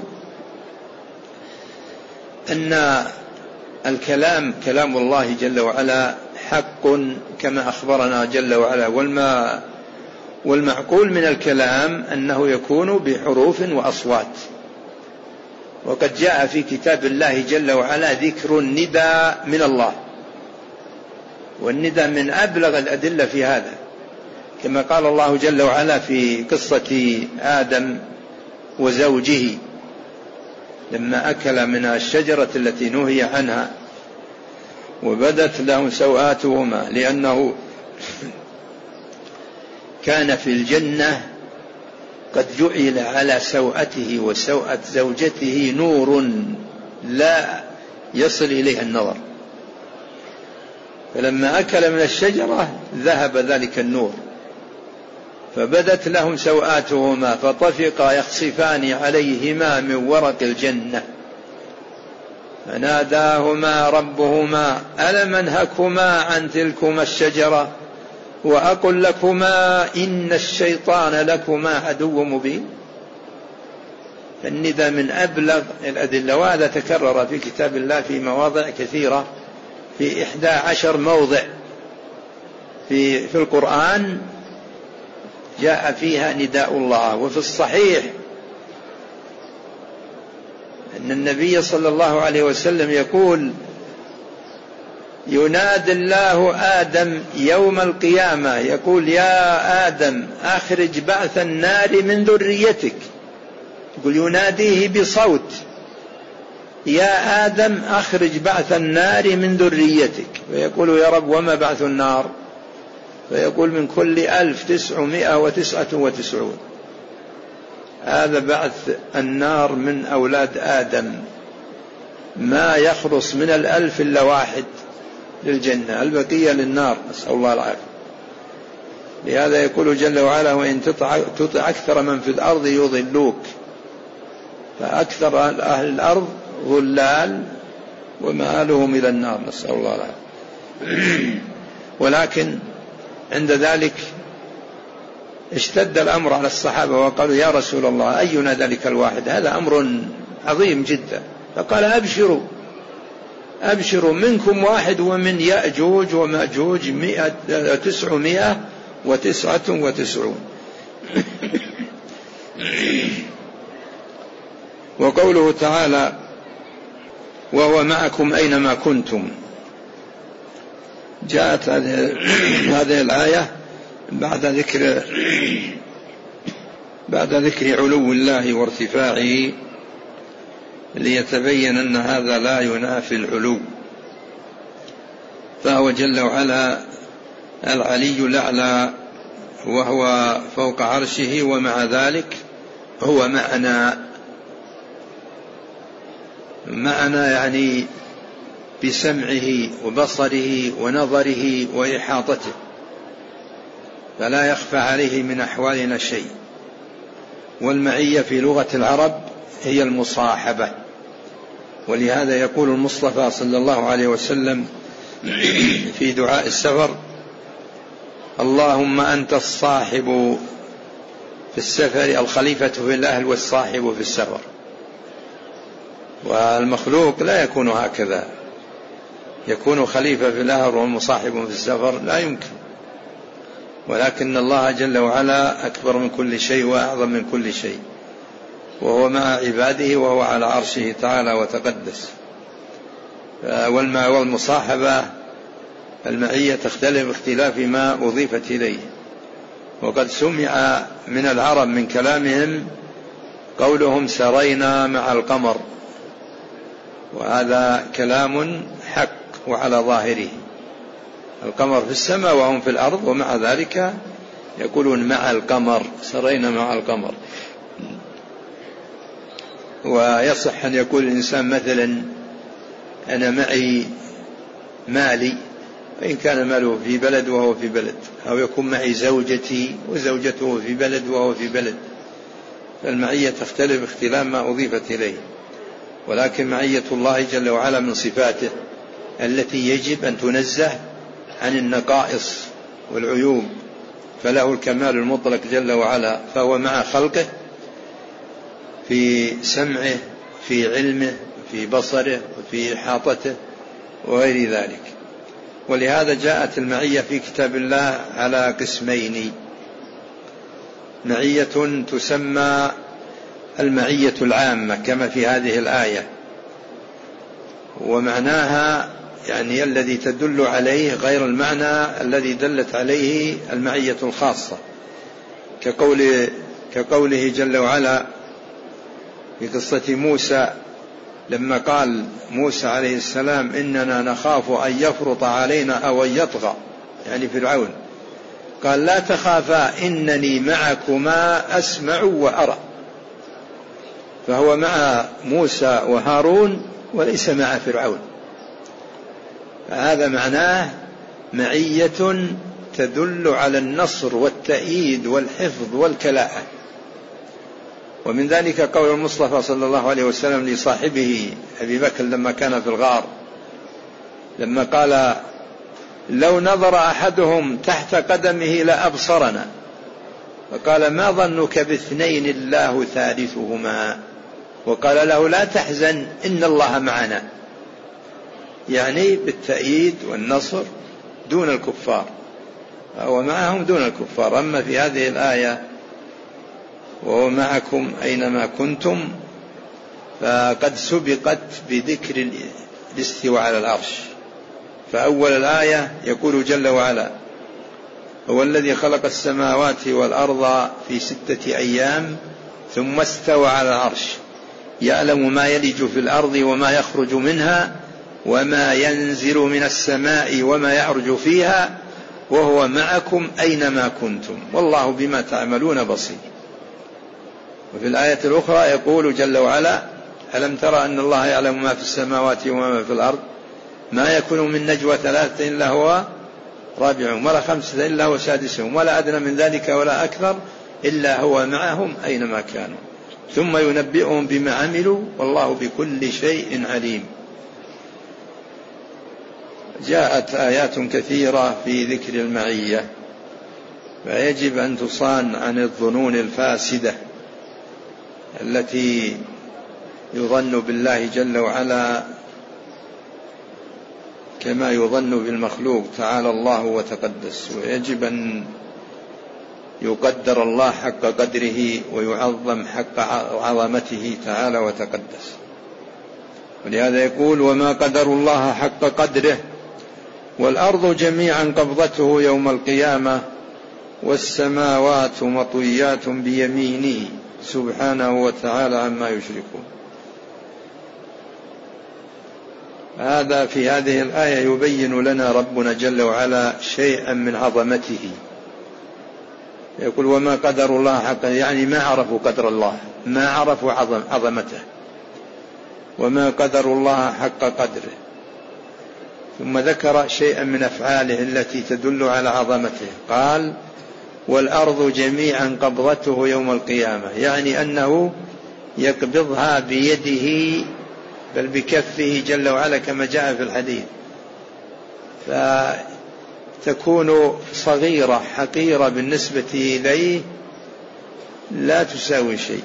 أن الكلام كلام الله جل وعلا حق كما أخبرنا جل وعلا، والمعقول من الكلام أنه يكون بحروف وأصوات. وقد جاء في كتاب الله جل وعلا ذكر الندى من الله، والندى من أبلغ الأدلة في هذا، كما قال الله جل وعلا في قصة آدم وزوجه لما أكل من الشجرة التي نهي عنها وبدت له سوآتهما، لأنه كان في الجنة قد جعل على سوءته وسوءة زوجته نور لا يصل إليه النظر، فلما أكل من الشجرة ذهب ذلك النور، فبدت لهم سوآتهما فطفقا يخصفان عليهما من ورق الجنة، فناداهما ربهما ألم أنهكما عن تلكما الشجرة وأقل لكما إن الشيطان لكما عدو مبين. فالندى من أبلغ الأدلة، وهذا تكرر في كتاب الله في مواضع كثيرة، في إحدى عشر موضع في, في القرآن جاء فيها نداء الله. وفي الصحيح أن النبي صلى الله عليه وسلم يقول ينادي الله آدم يوم القيامة يقول يا آدم أخرج بعث النار من ذريتك، يقول يناديه بصوت يا آدم أخرج بعث النار من ذريتك، فيقول يا رب وما بعث النار؟ فيقول من كل ألف تسعمائة وتسعة وتسعون. هذا بعث النار من أولاد آدم، ما يخلص من الألف إلا واحد للجنة، البقية للنار، نسأل الله العافية. لهذا يقول جل وعلا وإن تطع أكثر من في الأرض يضلوك، فأكثر أهل الأرض ضلال ومآلهم إلى النار، نسأل الله العافية. ولكن عند ذلك اشتد الأمر على الصحابة وقالوا يا رسول الله أينا ذلك الواحد؟ هذا أمر عظيم جدا. فقال أبشروا أبشروا منكم واحد ومن يأجوج ومأجوج مئة تسعمائة وتسعة وتسعون. وقوله تعالى وهو معكم أينما كنتم، جاءت هذه الآية بعد ذكر بعد ذكر علو الله وارتفاعه، ليتبين أن هذا لا ينافي العلو، فهو جل وعلا العلي الأعلى وهو فوق عرشه، ومع ذلك هو معنا معنا يعني بسمعه وبصره ونظره وإحاطته، فلا يخفى عليه من أحوالنا شيء. والمعية في لغة العرب هي المصاحبة، ولهذا يقول المصطفى صلى الله عليه وسلم في دعاء السفر اللهم أنت الصاحب في السفر، الخليفة في الأهل والصاحب في السفر. والمخلوق لا يكون هكذا، يكون خليفة في الأهل ومصاحب في السفر لا يمكن، ولكن الله جل وعلا أكبر من كل شيء وأعظم من كل شيء، وهو مع عباده وهو على عرشه تعالى وتقدس. والمصاحبة المعية تختلف باختلاف ما أضيفت إليه. وقد سمع من العرب من كلامهم قولهم سرينا مع القمر، وهذا كلام حق وعلى ظاهره، القمر في السماء وهم في الأرض، ومع ذلك يقولون مع القمر، سرينا مع القمر. ويصح أن يقول الإنسان مثلا أنا معي مالي، وإن كان ماله في بلد وهو في بلد، أو يكون معي زوجتي وزوجته في بلد وهو في بلد، فالمعية تختلف اختلاف ما أضيفت إليه. ولكن معية الله جل وعلا من صفاته التي يجب أن تنزه عن النقائص والعيوب، فله الكمال المطلق جل وعلا، فهو مع خلقه في سمعه، في علمه، في بصره، وفي إحاطته وغير ذلك. ولهذا جاءت المعية في كتاب الله على قسمين: معية تسمى المعية العامة كما في هذه الآية، ومعناها يعني الذي تدل عليه غير المعنى الذي دلت عليه المعية الخاصة، كقول كقوله جل وعلا في قصة موسى لما قال موسى عليه السلام إننا نخاف أن يفرط علينا أو أن يطغى، يعني فرعون، قال لا تخافا إنني معكما أسمع وأرى، فهو مع موسى وهارون وليس مع فرعون. فهذا معناه معية تدل على النصر والتأييد والحفظ والكلاءة. ومن ذلك قول المصطفى صلى الله عليه وسلم لصاحبه أبي بكر لما كان في الغار، لما قال لو نظر أحدهم تحت قدمه لأبصرنا، فقال ما ظنك باثنين الله ثالثهما، وقال له لا تحزن إن الله معنا، يعني بالتأييد والنصر دون الكفار، هو معهم دون الكفار. أما في هذه الآية وهو معكم أينما كنتم، فقد سبقت بذكر الاستواء على العرش. فأول الآية يقول جل وعلا هو الذي خلق السماوات والأرض في ستة أيام ثم استوى على العرش يعلم ما يلج في الأرض وما يخرج منها وما ينزل من السماء وما يعرج فيها وهو معكم أينما كنتم والله بما تعملون بصير. وفي الآية الأخرى يقول جل وعلا ألم ترى أن الله يعلم ما في السماوات وما في الأرض ما يكون من نجوى ثلاثة إلا هو رابعهم ولا خمسة إلا هو سادسهم ولا أدنى من ذلك ولا أكثر إلا هو معهم أينما كانوا ثم ينبئهم بما عملوا والله بكل شيء عليم. جاءت آيات كثيرة في ذكر المعية، فيجب أن تصان عن الظنون الفاسدة التي يظن بالله جل وعلا كما يظن بالمخلوق تعالى الله وتقدس، ويجب أن يقدر الله حق قدره ويعظم حق عظمته تعالى وتقدس. ولهذا يقول وما قدر الله حق قدره والأرض جميعا قبضته يوم القيامة والسماوات مطويات بيمينه سبحانه وتعالى عما يشركون. هذا في هذه الآية يبين لنا ربنا جل وعلا شيئا من عظمته. يقول وما قدر الله حق، يعني ما عرفوا قدر الله، ما عرفوا عظم عظمته، وما قدر الله حق قدره. ثم ذكر شيئا من أفعاله التي تدل على عظمته، قال والأرض جميعا قبضته يوم القيامة، يعني أنه يقبضها بيده بل بكفه جل وعلا كما جاء في الحديث. تكون صغيرة حقيرة بالنسبة إليه لا تساوي شيء.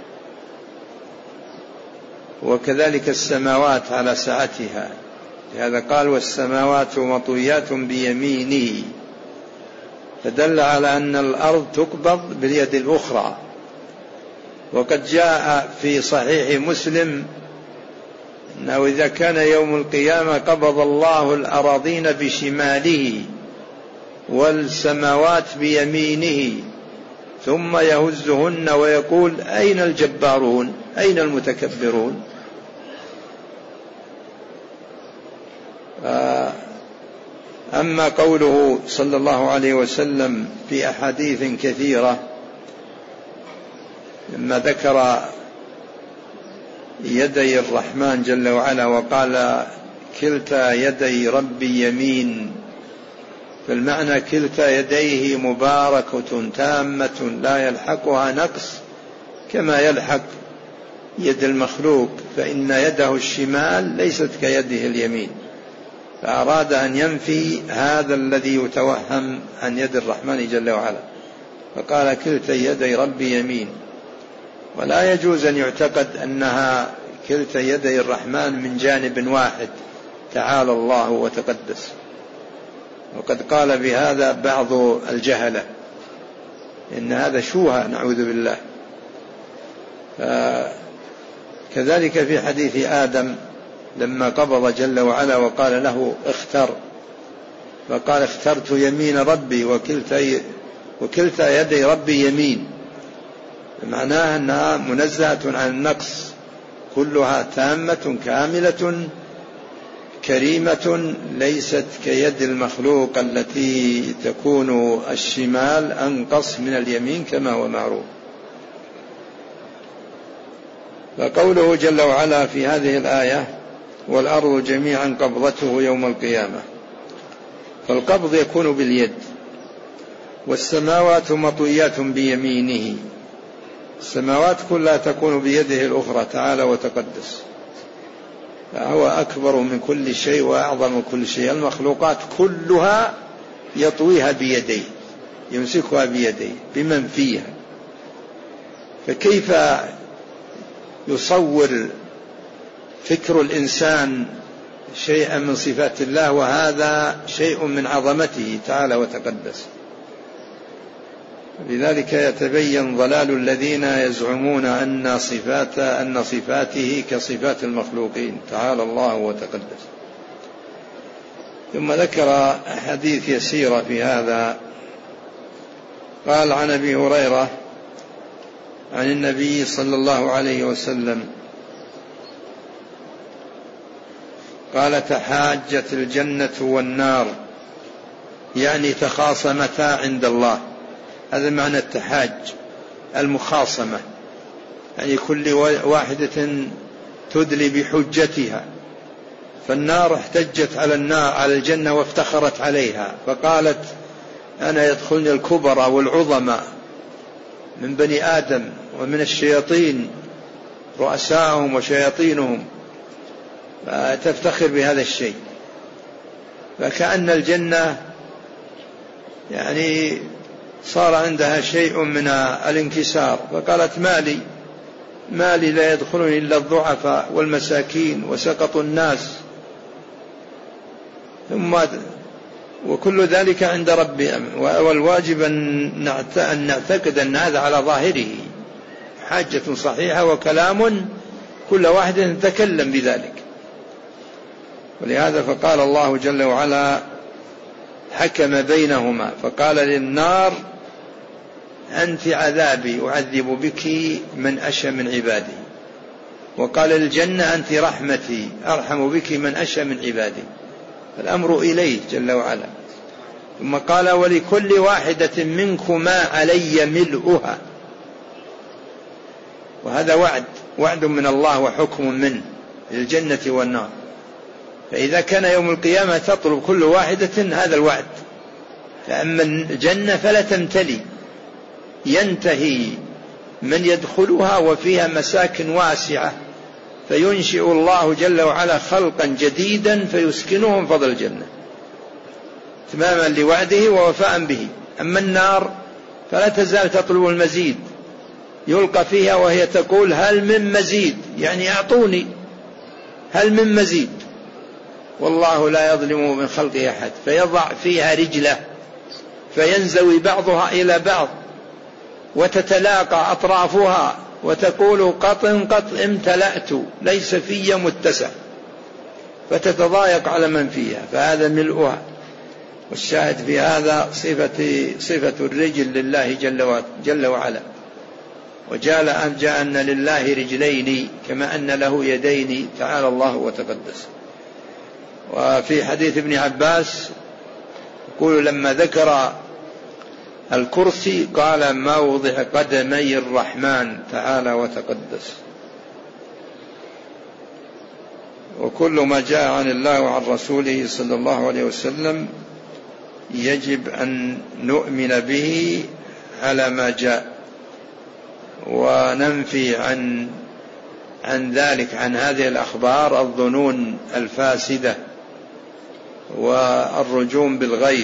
وكذلك السماوات على سعتها، لهذا قال والسماوات مطويات بيمينه، فدل على أن الأرض تقبض باليد الأخرى. وقد جاء في صحيح مسلم أنه إذا كان يوم القيامة قبض الله الأراضين بشماله والسماوات بيمينه ثم يهزهن ويقول أين الجبارون أين المتكبرون. أما قوله صلى الله عليه وسلم في أحاديث كثيرة لما ذكر يدي الرحمن جل وعلا وقال كلتا يدي ربي يمين، فالمعنى كلتا يديه مباركة تامة لا يلحقها نقص كما يلحق يد المخلوق، فإن يده الشمال ليست كيده اليمين، فأراد أن ينفي هذا الذي يتوهم عن يد الرحمن جل وعلا، فقال كلتا يدي ربي يمين. ولا يجوز أن يعتقد أنها كلتا يدي الرحمن من جانب واحد، تعالى الله وتقدس. وقد قال بهذا بعض الجهلة إن هذا شوهة نعوذ بالله. كذلك في حديث آدم لما قبض جل وعلا وقال له اختر، فقال اخترت يمين ربي وكلتا وكلتا يدي ربي يمين، معناها أنها منزهة عن النقص، كلها تامة كاملة كريمة، ليست كيد المخلوق التي تكون الشمال أنقص من اليمين كما هو معروف. فقوله جل وعلا في هذه الآية والأرض جميعا قبضته يوم القيامة، فالقبض يكون باليد، والسماوات مطويات بيمينه، السماوات كلها تكون بيده الأخرى تعالى وتقدس، فهو أكبر من كل شيء وأعظم من كل شيء. المخلوقات كلها يطويها بيديه، يمسكها بيديه بمن فيها، فكيف يصور فكر الإنسان شيئا من صفات الله وهذا شيء من عظمته تعالى وتقدس؟ لذلك يتبين ضلال الذين يزعمون أن صفات أن صفاته كصفات المخلوقين تعالى الله وتقدس. ثم ذكر حديث يسير في هذا، قال عن أبي هريرة عن النبي صلى الله عليه وسلم قال تحاجت الجنة والنار، يعني تخاصمتا عند الله، هذا معنى التحاج، المخاصمة، يعني كل واحدة تدلي بحجتها. فالنار احتجت على النار على الجنة وافتخرت عليها، فقالت أنا يدخلني الكبرى والعظماء من بني آدم ومن الشياطين رؤساءهم وشياطينهم، فتفتخر بهذا الشيء. فكأن الجنة يعني صار عندها شيء من الانكسار، فقالت مالي مالي لا يدخلني إلا الضعفاء والمساكين وسقط الناس، ثم وكل ذلك عند ربي، والواجب أن نعتقد أن هذا على ظاهره حاجة صحيحة وكلام كل واحد تكلم بذلك. ولهذا فقال الله جل وعلا حكم بينهما فقال للنار أنت عذابي أعذب بك من أشاء من عبادي، وقال للجنة أنت رحمتي أرحم بك من أشاء من عبادي، الأمر إليه جل وعلا. ثم قال ولكل واحدة منكما علي ملؤها، وهذا وعد وعد من الله وحكم منه للجنة والنار. فإذا كان يوم القيامة تطلب كل واحدة هذا الوعد، فأما الجنة فلا تمتلي، ينتهي من يدخلها وفيها مساكن واسعة، فينشئ الله جل وعلا خلقا جديدا فيسكنهم فضل الجنة. إتماما لوعده ووفاء به. أما النار فلا تزال تطلب المزيد، يلقى فيها وهي تقول هل من مزيد، يعني أعطوني، هل من مزيد. والله لا يظلم من خلقه أحد، فيضع فيها رجله فينزوي بعضها إلى بعض وتتلاقى أطرافها وتقول قط قط امتلأت ليس في متسع، فتتضايق على من فيها، فهذا ملؤها. والشاهد في هذا صفة, صفة الرجل لله جل وعلا. وجاء أن جاء أن لله رجلين كما أن له يدين، تعالى الله وتقدس. وفي حديث ابن عباس يقول لما ذكر الكرسي قال موضع قدمي الرحمن تعالى وتقدس. وكل ما جاء عن الله وعن رسوله صلى الله عليه وسلم يجب أن نؤمن به على ما جاء، وننفي عن عن ذلك عن هذه الأخبار الظنون الفاسدة والرجوم بالغيب.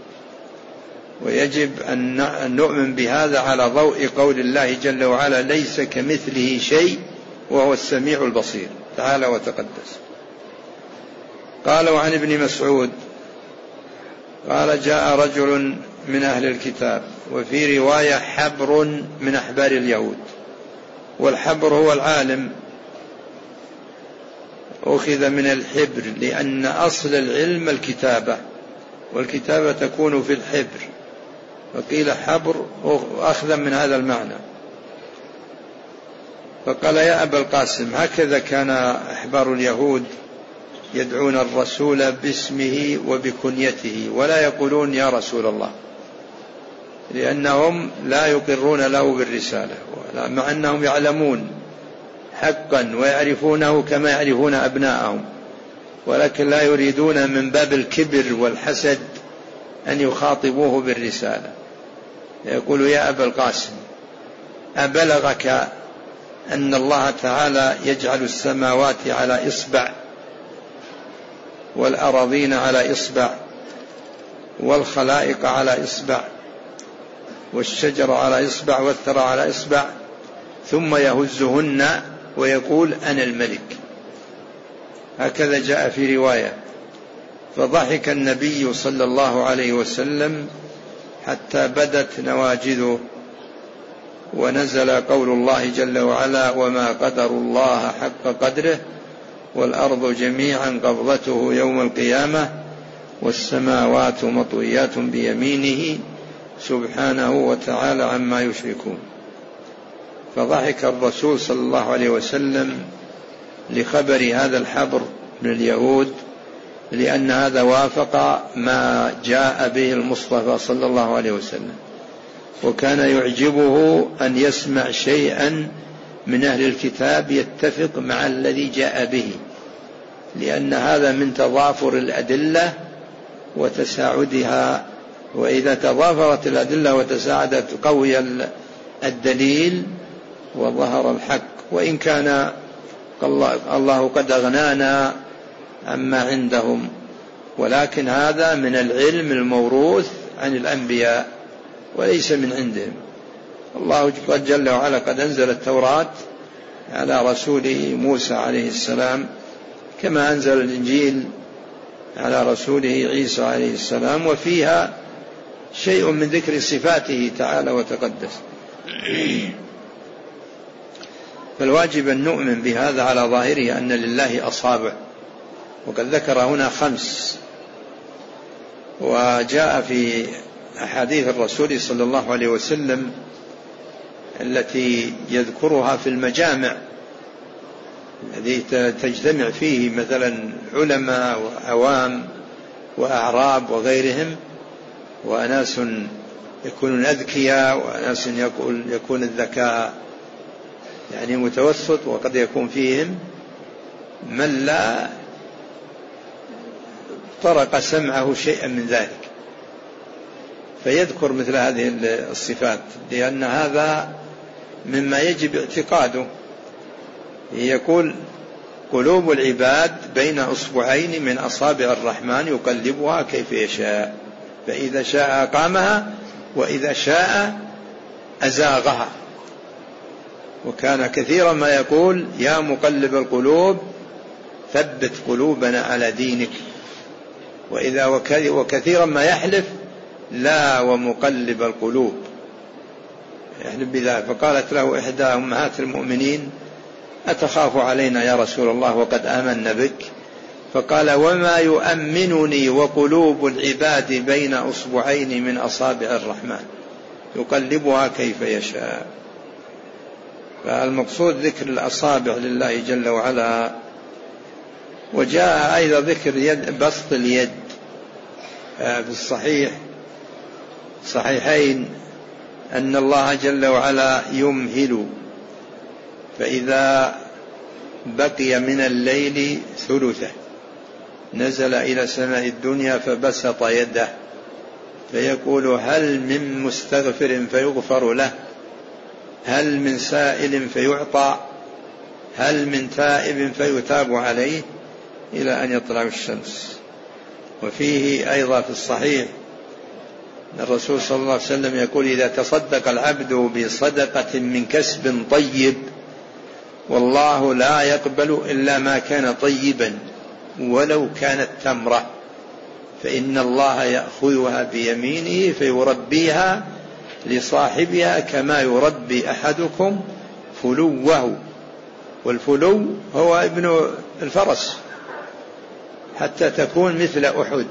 ويجب أن نؤمن بهذا على ضوء قول الله جل وعلا ليس كمثله شيء وهو السميع البصير تعالى وتقدس. قال وعن ابن مسعود قال جاء رجل من أهل الكتاب، وفي رواية حبر من أحبار اليهود، والحبر هو العالم، أخذ من الحبر لأن أصل العلم الكتابة، والكتابة تكون في الحبر، وقيل حبر أخذا من هذا المعنى. فقال يا أبا القاسم، هكذا كان أحبار اليهود يدعون الرسول باسمه وبكنيته ولا يقولون يا رسول الله، لأنهم لا يقرون له بالرسالة، مع أنهم يعلمون حقا ويعرفونه كما يعرفون أبناءهم، ولكن لا يريدون من باب الكبر والحسد أن يخاطبوه بالرسالة. يقول يا أبا القاسم، أبلغك أن الله تعالى يجعل السماوات على إصبع والأراضين على إصبع والخلائق على إصبع والشجر على إصبع والثرى على إصبع، ثم يهزهن ويقول أنا الملك؟ هكذا جاء في رواية. فضحك النبي صلى الله عليه وسلم حتى بدت نواجذه، ونزل قول الله جل وعلا وما قدر الله حق قدره والأرض جميعا قبضته يوم القيامة والسماوات مطويات بيمينه سبحانه وتعالى عما يشركون. فضحك الرسول صلى الله عليه وسلم لخبر هذا الحبر من اليهود، لأن هذا وافق ما جاء به المصطفى صلى الله عليه وسلم، وكان يعجبه أن يسمع شيئا من أهل الكتاب يتفق مع الذي جاء به، لأن هذا من تضافر الأدلة وتساعدها، وإذا تضافرت الأدلة وتساعدت قوي الدليل وظهر الحق. وإن كان الله قد أغنانا عما عندهم، ولكن هذا من العلم الموروث عن الأنبياء وليس من عندهم. الله قد جل وعلا قد أنزل التوراة على رسوله موسى عليه السلام، كما أنزل الإنجيل على رسوله عيسى عليه السلام، وفيها شيء من ذكر صفاته تعالى وتقدس. فالواجب أن نؤمن بهذا على ظاهره، أن لله أصابع، وقد ذكر هنا خمس. وجاء في أحاديث الرسول صلى الله عليه وسلم التي يذكرها في المجامع الذي تجتمع فيه مثلا علماء وعوام وأعراب وغيرهم، وأناس يكونون أذكياء وأناس يكون, يكون الذكاء يعني متوسط، وقد يكون فيهم من لا طرق سمعه شيئا من ذلك، فيذكر مثل هذه الصفات، لأن هذا مما يجب اعتقاده. يقول قلوب العباد بين أصبعين من أصابع الرحمن يقلبها كيف يشاء. فإذا شاء أقامها وإذا شاء أزاغها. وكان كثيرا ما يقول: يا مقلب القلوب ثبت قلوبنا على دينك. وإذا وكثيرا ما يحلف: لا ومقلب القلوب، يحلف بذلك. فقالت له إحدى أمهات المؤمنين: أتخاف علينا يا رسول الله وقد آمنا بك؟ فقال: وما يؤمنني وقلوب العباد بين أصبعين من أصابع الرحمن يقلبها كيف يشاء. فالمقصود ذكر الأصابع لله جل وعلا. وجاء أيضا ذكر يد بسط اليد في الصحيح صحيحين أن الله جل وعلا يمهل، فإذا بقي من الليل ثلثه نزل إلى سماء الدنيا فبسط يده فيقول: هل من مستغفر فيغفر له؟ هل من سائل فيعطى؟ هل من تائب فيتاب عليه؟ إلى أن يطلع الشمس. وفيه أيضا في الصحيح الرسول صلى الله عليه وسلم يقول: إذا تصدق العبد بصدقة من كسب طيب والله لا يقبل إلا ما كان طيبا ولو كانت تمرة، فإن الله يأخذها بيمينه فيربيها لصاحبها كما يربي أحدكم فلوه. والفلو هو ابن الفرس حتى تكون مثل أحد.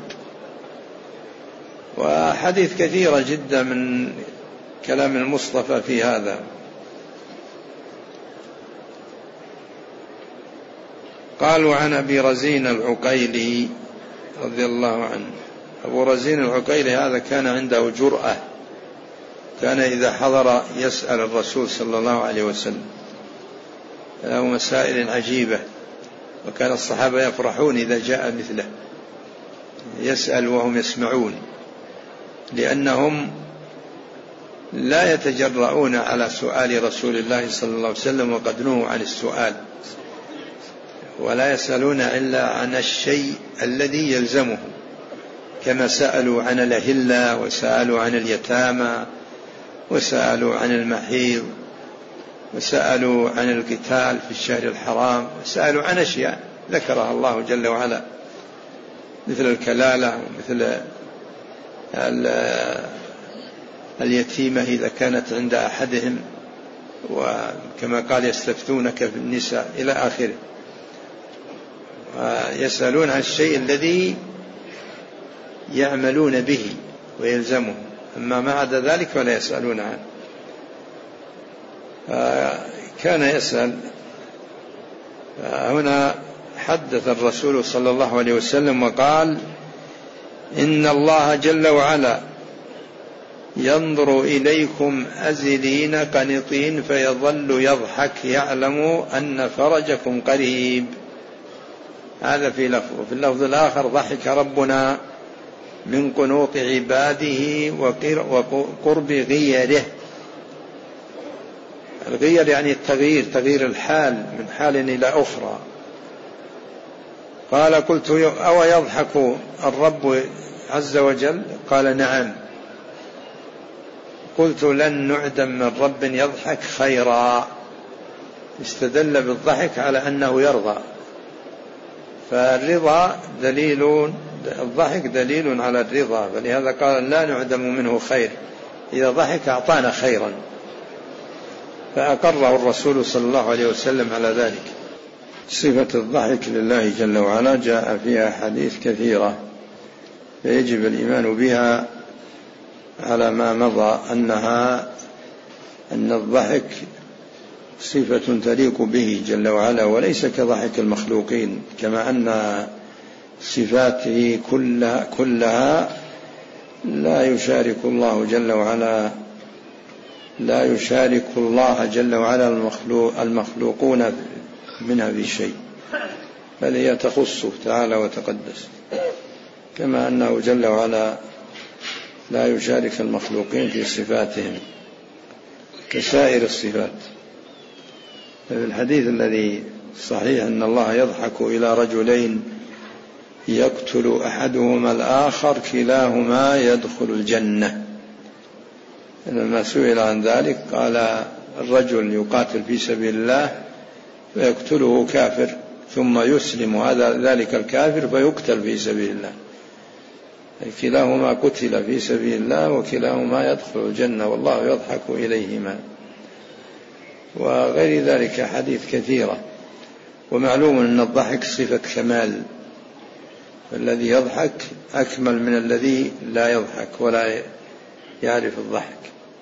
وحديث كثيرة جدا من كلام المصطفى في هذا. قالوا عن أبي رزين العقيلي رضي الله عنه. أبو رزين العقيلي هذا كان عنده جرأة، كان إذا حضر يسأل الرسول صلى الله عليه وسلم له مسائل عجيبة، وكان الصحابة يفرحون إذا جاء مثله يسأل وهم يسمعون، لأنهم لا يتجرؤون على سؤال رسول الله صلى الله عليه وسلم وقد نهوا عن السؤال، ولا يسألون إلا عن الشيء الذي يلزمه، كما سألوا عن الأهلة وسألوا عن اليتامى وسألوا عن المحيض وسألوا عن القتال في الشهر الحرام وسألوا عن أشياء ذكرها الله جل وعلا مثل الكلالة ومثل اليتيمة إذا كانت عند أحدهم، وكما قال: يستفتونك في النساء إلى آخره. يسألون عن الشيء الذي يعملون به ويلزمهم، أما ما عدا ذلك فلا يسألون عنه. كان يسأل. هنا حدث الرسول صلى الله عليه وسلم وقال: إن الله جل وعلا ينظر إليكم أزلين قنطين فيظل يضحك يعلم أن فرجكم قريب. هذا في لفظ. في اللفظ الآخر: ضحك ربنا من قنوط عباده وقرب غيره. الغير يعني التغيير، تغيير الحال من حال إلى أخرى. قال: قلت: أو يضحك الرب عز وجل؟ قال: نعم. قلت: لن نعدم من رب يضحك خيرا. استدل بالضحك على أنه يرضى، فالرضا دليل، الضحك دليل على الرضا، فلهذا قال: لا نعدم منه خير، إذا ضحك أعطانا خيرا. فأقره الرسول صلى الله عليه وسلم على ذلك. صفة الضحك لله جل وعلا جاء فيها حديث كثيرة، فيجب الإيمان بها على ما مضى، أنها أن الضحك صفة تليق به جل وعلا وليس كضحك المخلوقين، كما أن صفاته كلها, كلها لا يشارك الله جل وعلا لا يشارك الله جل وعلا المخلوق المخلوقون منها في شيء، بل هي تخصه تعالى وتقدس، كما أنه جل وعلا لا يشارك المخلوقين في صفاتهم كسائر الصفات. في الحديث الذي صحيح أن الله يضحك إلى رجلين يقتل أحدهما الآخر كلاهما يدخل الجنة. لما سئل عن ذلك قال الرجل يقاتل في سبيل الله فيقتله كافر ثم يسلم هذا ذلك الكافر فيقتل في سبيل الله، كلاهما قتل في سبيل الله وكلاهما يدخل الجنة والله يضحك إليهما، وغير ذلك حديث كثيرة. ومعلوم أن الضحك صفة كمال، الذي يضحك أكمل من الذي لا يضحك ولا يعرف الضحك،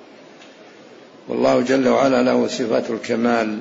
والله جل وعلا له صفات الكمال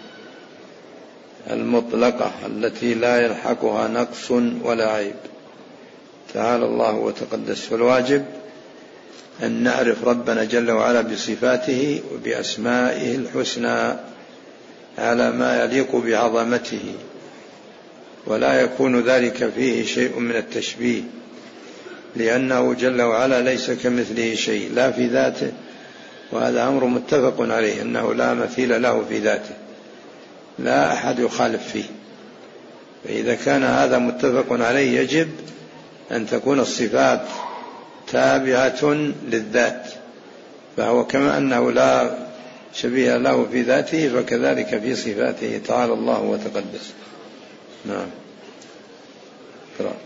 المطلقة التي لا يلحقها نقص ولا عيب، تعالى الله وتقدس. فالواجب أن نعرف ربنا جل وعلا بصفاته وبأسمائه الحسنى على ما يليق بعظمته، ولا يكون ذلك فيه شيء من التشبيه، لأنه جل وعلا ليس كمثله شيء لا في ذاته، وهذا أمر متفق عليه أنه لا مثيل له في ذاته، لا أحد يخالف فيه. فإذا كان هذا متفق عليه يجب أن تكون الصفات تابعة للذات، فهو كما أنه لا شبيه له في ذاته فكذلك في صفاته، تعالى الله وتقدس. نعم. قرأ.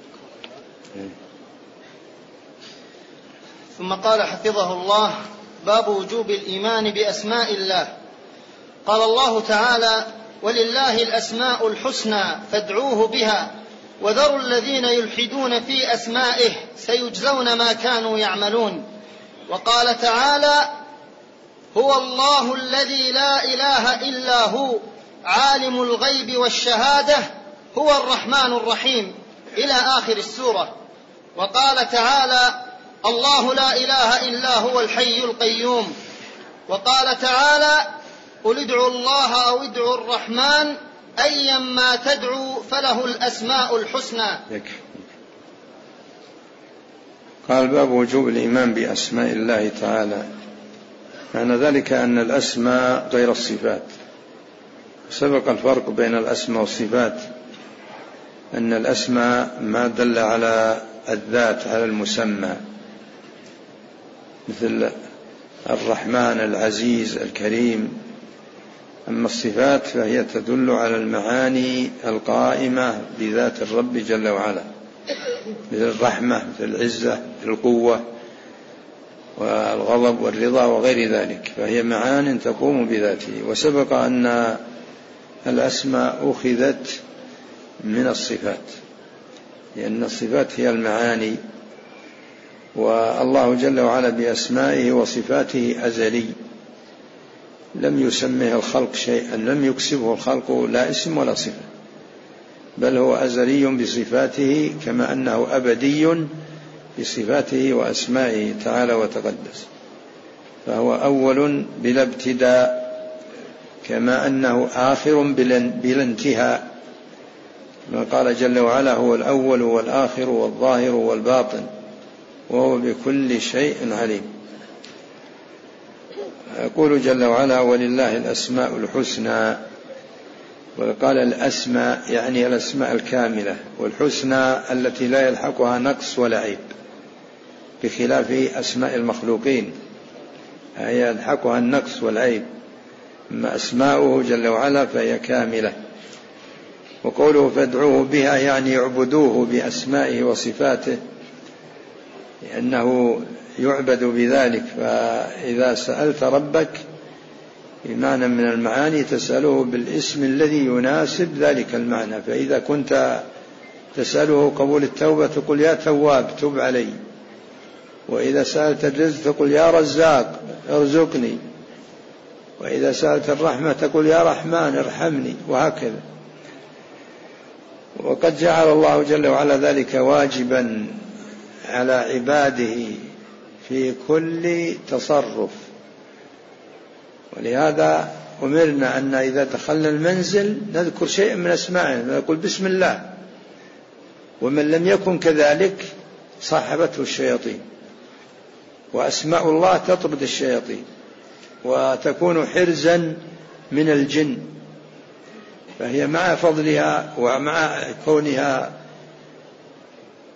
ثم قال حفظه الله: باب وجوب الإيمان بأسماء الله. قال الله تعالى: ولله الأسماء الحسنى فادعوه بها وذروا الذين يلحدون في أسمائه سيجزون ما كانوا يعملون. وقال تعالى: هو الله الذي لا إله إلا هو عالم الغيب والشهادة هو الرحمن الرحيم إلى آخر السورة. وقال تعالى: الله لا إله إلا هو الحي القيوم. وقال تعالى: قل ادعوا الله أو ادعوا الرحمن أيما تدعوا فله الأسماء الحسنى. قال: باب وجوب الإيمان بأسماء الله تعالى. معنى ذلك أن الأسماء غير الصفات. سبق الفرق بين الأسماء والصفات، أن الأسماء ما دل على الذات على المسمى، مثل الرحمن العزيز الكريم. أما الصفات فهي تدل على المعاني القائمة بذات الرب جل وعلا، مثل الرحمة، مثل العزة، القوة والغضب والرضا وغير ذلك، فهي معان تقوم بذاته. وسبق أن الأسماء أخذت من الصفات، لأن الصفات هي المعاني، والله جل وعلا بأسمائه وصفاته أزلي، لم يسمه الخلق شيئا، لم يكسبه الخلق لا اسم ولا صفة، بل هو أزلي بصفاته كما أنه أبدي بصفاته وأسمائه تعالى وتقدس. فهو أول بلا ابتداء، كما أنه آخر بلا انتهاء، ما قال جل وعلا: هو الأول والآخر والظاهر والباطن وهو بكل شيء عليم. يقول جل وعلا: ولله الأسماء الحسنى. وقال الأسماء يعني الأسماء الكاملة، والحسنى التي لا يلحقها نقص ولا عيب، بخلاف أسماء المخلوقين هي يلحقها النقص والعيب، أما أسماؤه جل وعلا فهي كاملة. وقوله فادعوه بها يعني يعبدوه بأسمائه وصفاته، لأنه يعبد بذلك. فإذا سألت ربك بمعنى من المعاني تسأله بالاسم الذي يناسب ذلك المعنى، فإذا كنت تسأله قبول التوبة تقول: يا تواب تب علي. وإذا سألت الرزق تقول: يا رزاق ارزقني. وإذا سألت الرحمة تقول: يا رحمن ارحمني، وهكذا. وقد جعل الله جل وعلا ذلك واجبا على عباده في كل تصرف، ولهذا أمرنا أن إذا دخلنا المنزل نذكر شيء من أسمائه، نقول بسم الله. ومن لم يكن كذلك صاحبته الشياطين، وأسماء الله تطرد الشياطين وتكون حرزا من الجن، فهي مع فضلها ومع كونها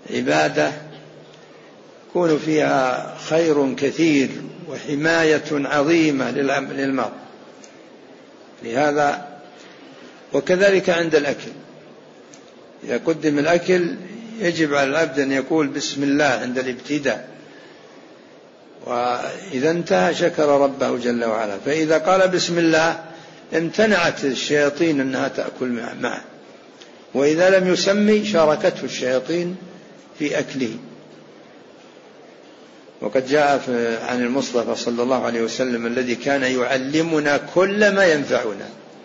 عبادة يكون فيها خير كثير وحماية عظيمة للمرء. لهذا وكذلك عند الأكل، إذا قدم الأكل يجب على العبد أن يقول بسم الله عند الابتداء، وإذا انتهى شكر ربه جل وعلا. فإذا قال بسم الله امتنعت الشياطين أنها تأكل معه، وإذا لم يسمي شاركته الشياطين في أكله. وقد جاء عن المصطفى صلى الله عليه وسلم الذي كان يعلمنا كل ما ينفعنا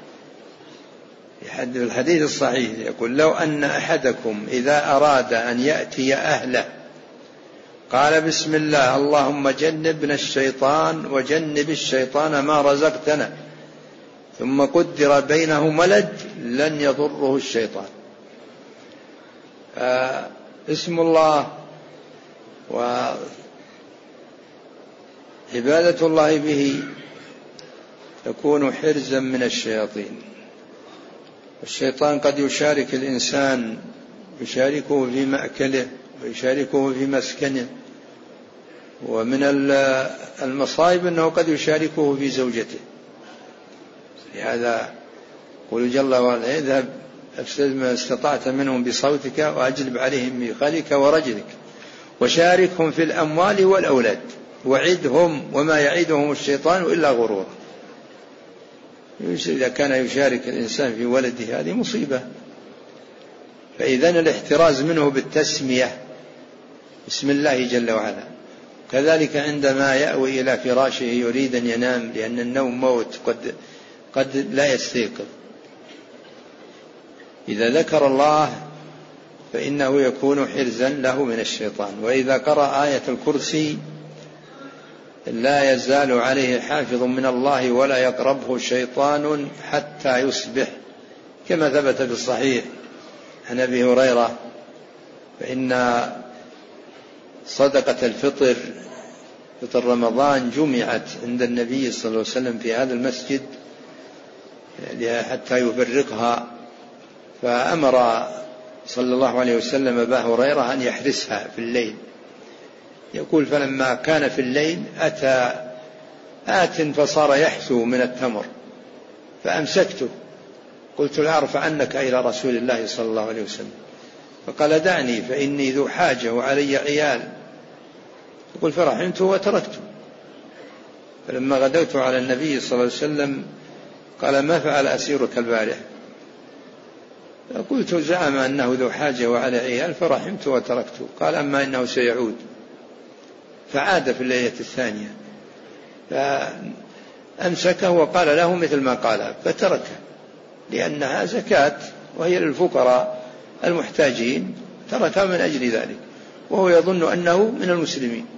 في الحديث الصحيح يقول: لو أن أحدكم إذا أراد أن يأتي أهله قال بسم الله اللهم جنبنا الشيطان وجنب الشيطان ما رزقتنا، ثم قدر بينه ولد لن يضره الشيطان. اسم الله وعبادة الله به تكون حرزا من الشياطين. الشيطان قد يشارك الإنسان، يشاركه في مأكله ويشاركه في مسكنه، ومن المصائب أنه قد يشاركه في زوجته. لهذا قل جل وعلا: اذهب افسد ما استطعت منهم بصوتك وأجلب عليهم بخيلك ورجلك وشاركهم في الأموال والأولاد وعدهم وما يعيدهم الشيطان إلا غرورا. إذا كان يشارك الإنسان في ولده هذه مصيبة. فإذن الاحتراز منه بالتسمية بسم الله جل وعلا. كذلك عندما يأوي إلى فراشه يريد أن ينام، لأن النوم موت، قد, قد لا يستيقظ، إذا ذكر الله فإنه يكون حرزا له من الشيطان. وإذا قرأ آية الكرسي لا يزال عليه حافظ من الله ولا يقربه شيطان حتى يصبح، كما ثبت في الصحيح عن أبي هريرة. فإن صدقة الفطر، فطر رمضان، جمعت عند النبي صلى الله عليه وسلم في هذا المسجد حتى يفرقها، فأمر صلى الله عليه وسلم أبا هريرة أن يحرسها في الليل. يقول: فلما كان في الليل أتى آت فصار يحثو من التمر فأمسكته، قلت: لا أرفع عنك إلى رسول الله صلى الله عليه وسلم. فقال: دعني فإني ذو حاجة وعلي عيال. يقول: فرحمته وتركته. فلما غدوت على النبي صلى الله عليه وسلم قال: ما فعل أسيرك البارح؟ فقلت: زعم أنه ذو حاجة وعلى عيال فرحمته وتركته. قال: أما إنه سيعود. فعاد في الليلة الثانية فأمسكه وقال له مثل ما قال، فتركه، لأنها زكاة وهي للفقراء المحتاجين، تركها من أجل ذلك، وهو يظن أنه من المسلمين.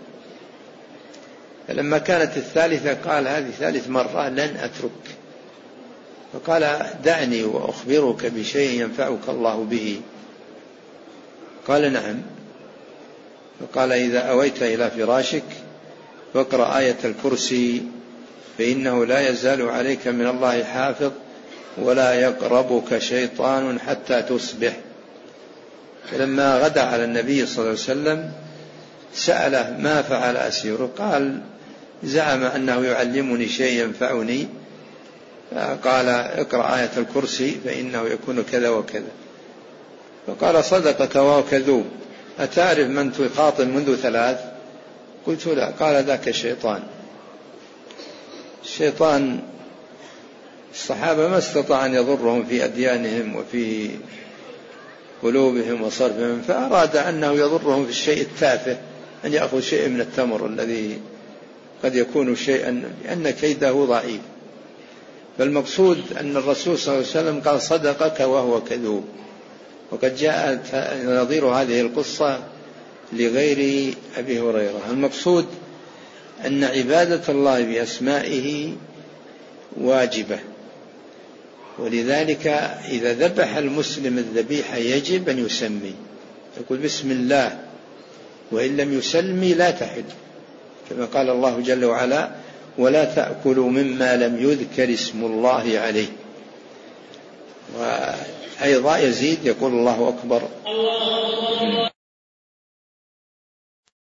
فلما كانت الثالثة قال: هذه ثالث مرة لن أترك. فقال: دعني وأخبرك بشيء ينفعك الله به. قال: نعم. فقال: إذا أويت إلى فراشك فاقرأ آية الكرسي فإنه لا يزال عليك من الله حافظ ولا يقربك شيطان حتى تصبح. فلما غدا على النبي صلى الله عليه وسلم سأله: ما فعل أسيره؟ قال: زعم أنه يعلمني شيء ينفعني. فقال: اقرأ آية الكرسي فإنه يكون كذا وكذا. فقال: صدقك وهو كذوب، أتعرف من تخاطب منذ ثلاث؟ قلت: لا. قال: ذاك الشيطان. الشيطان الصحابة ما استطاع أن يضرهم في أديانهم وفي قلوبهم وصرفهم، فأراد أنه يضرهم في الشيء التافه، أن يأخذ شيء من التمر الذي قد يكون شيئا، لأن كيده ضعيف. فالمقصود أن الرسول صلى الله عليه وسلم قال: صدقك وهو كذوب. وقد جاءت نظير هذه القصة لغير أبي هريرة. المقصود أن عبادة الله بأسمائه واجبة، ولذلك إذا ذبح المسلم الذبيحة يجب أن يسمي، يقول بسم الله، وإن لم يسمي لا تحل، كما قال الله جل وعلا: ولا تأكلوا مما لم يذكر اسم الله عليه. وأيضا يزيد يقول: الله أكبر.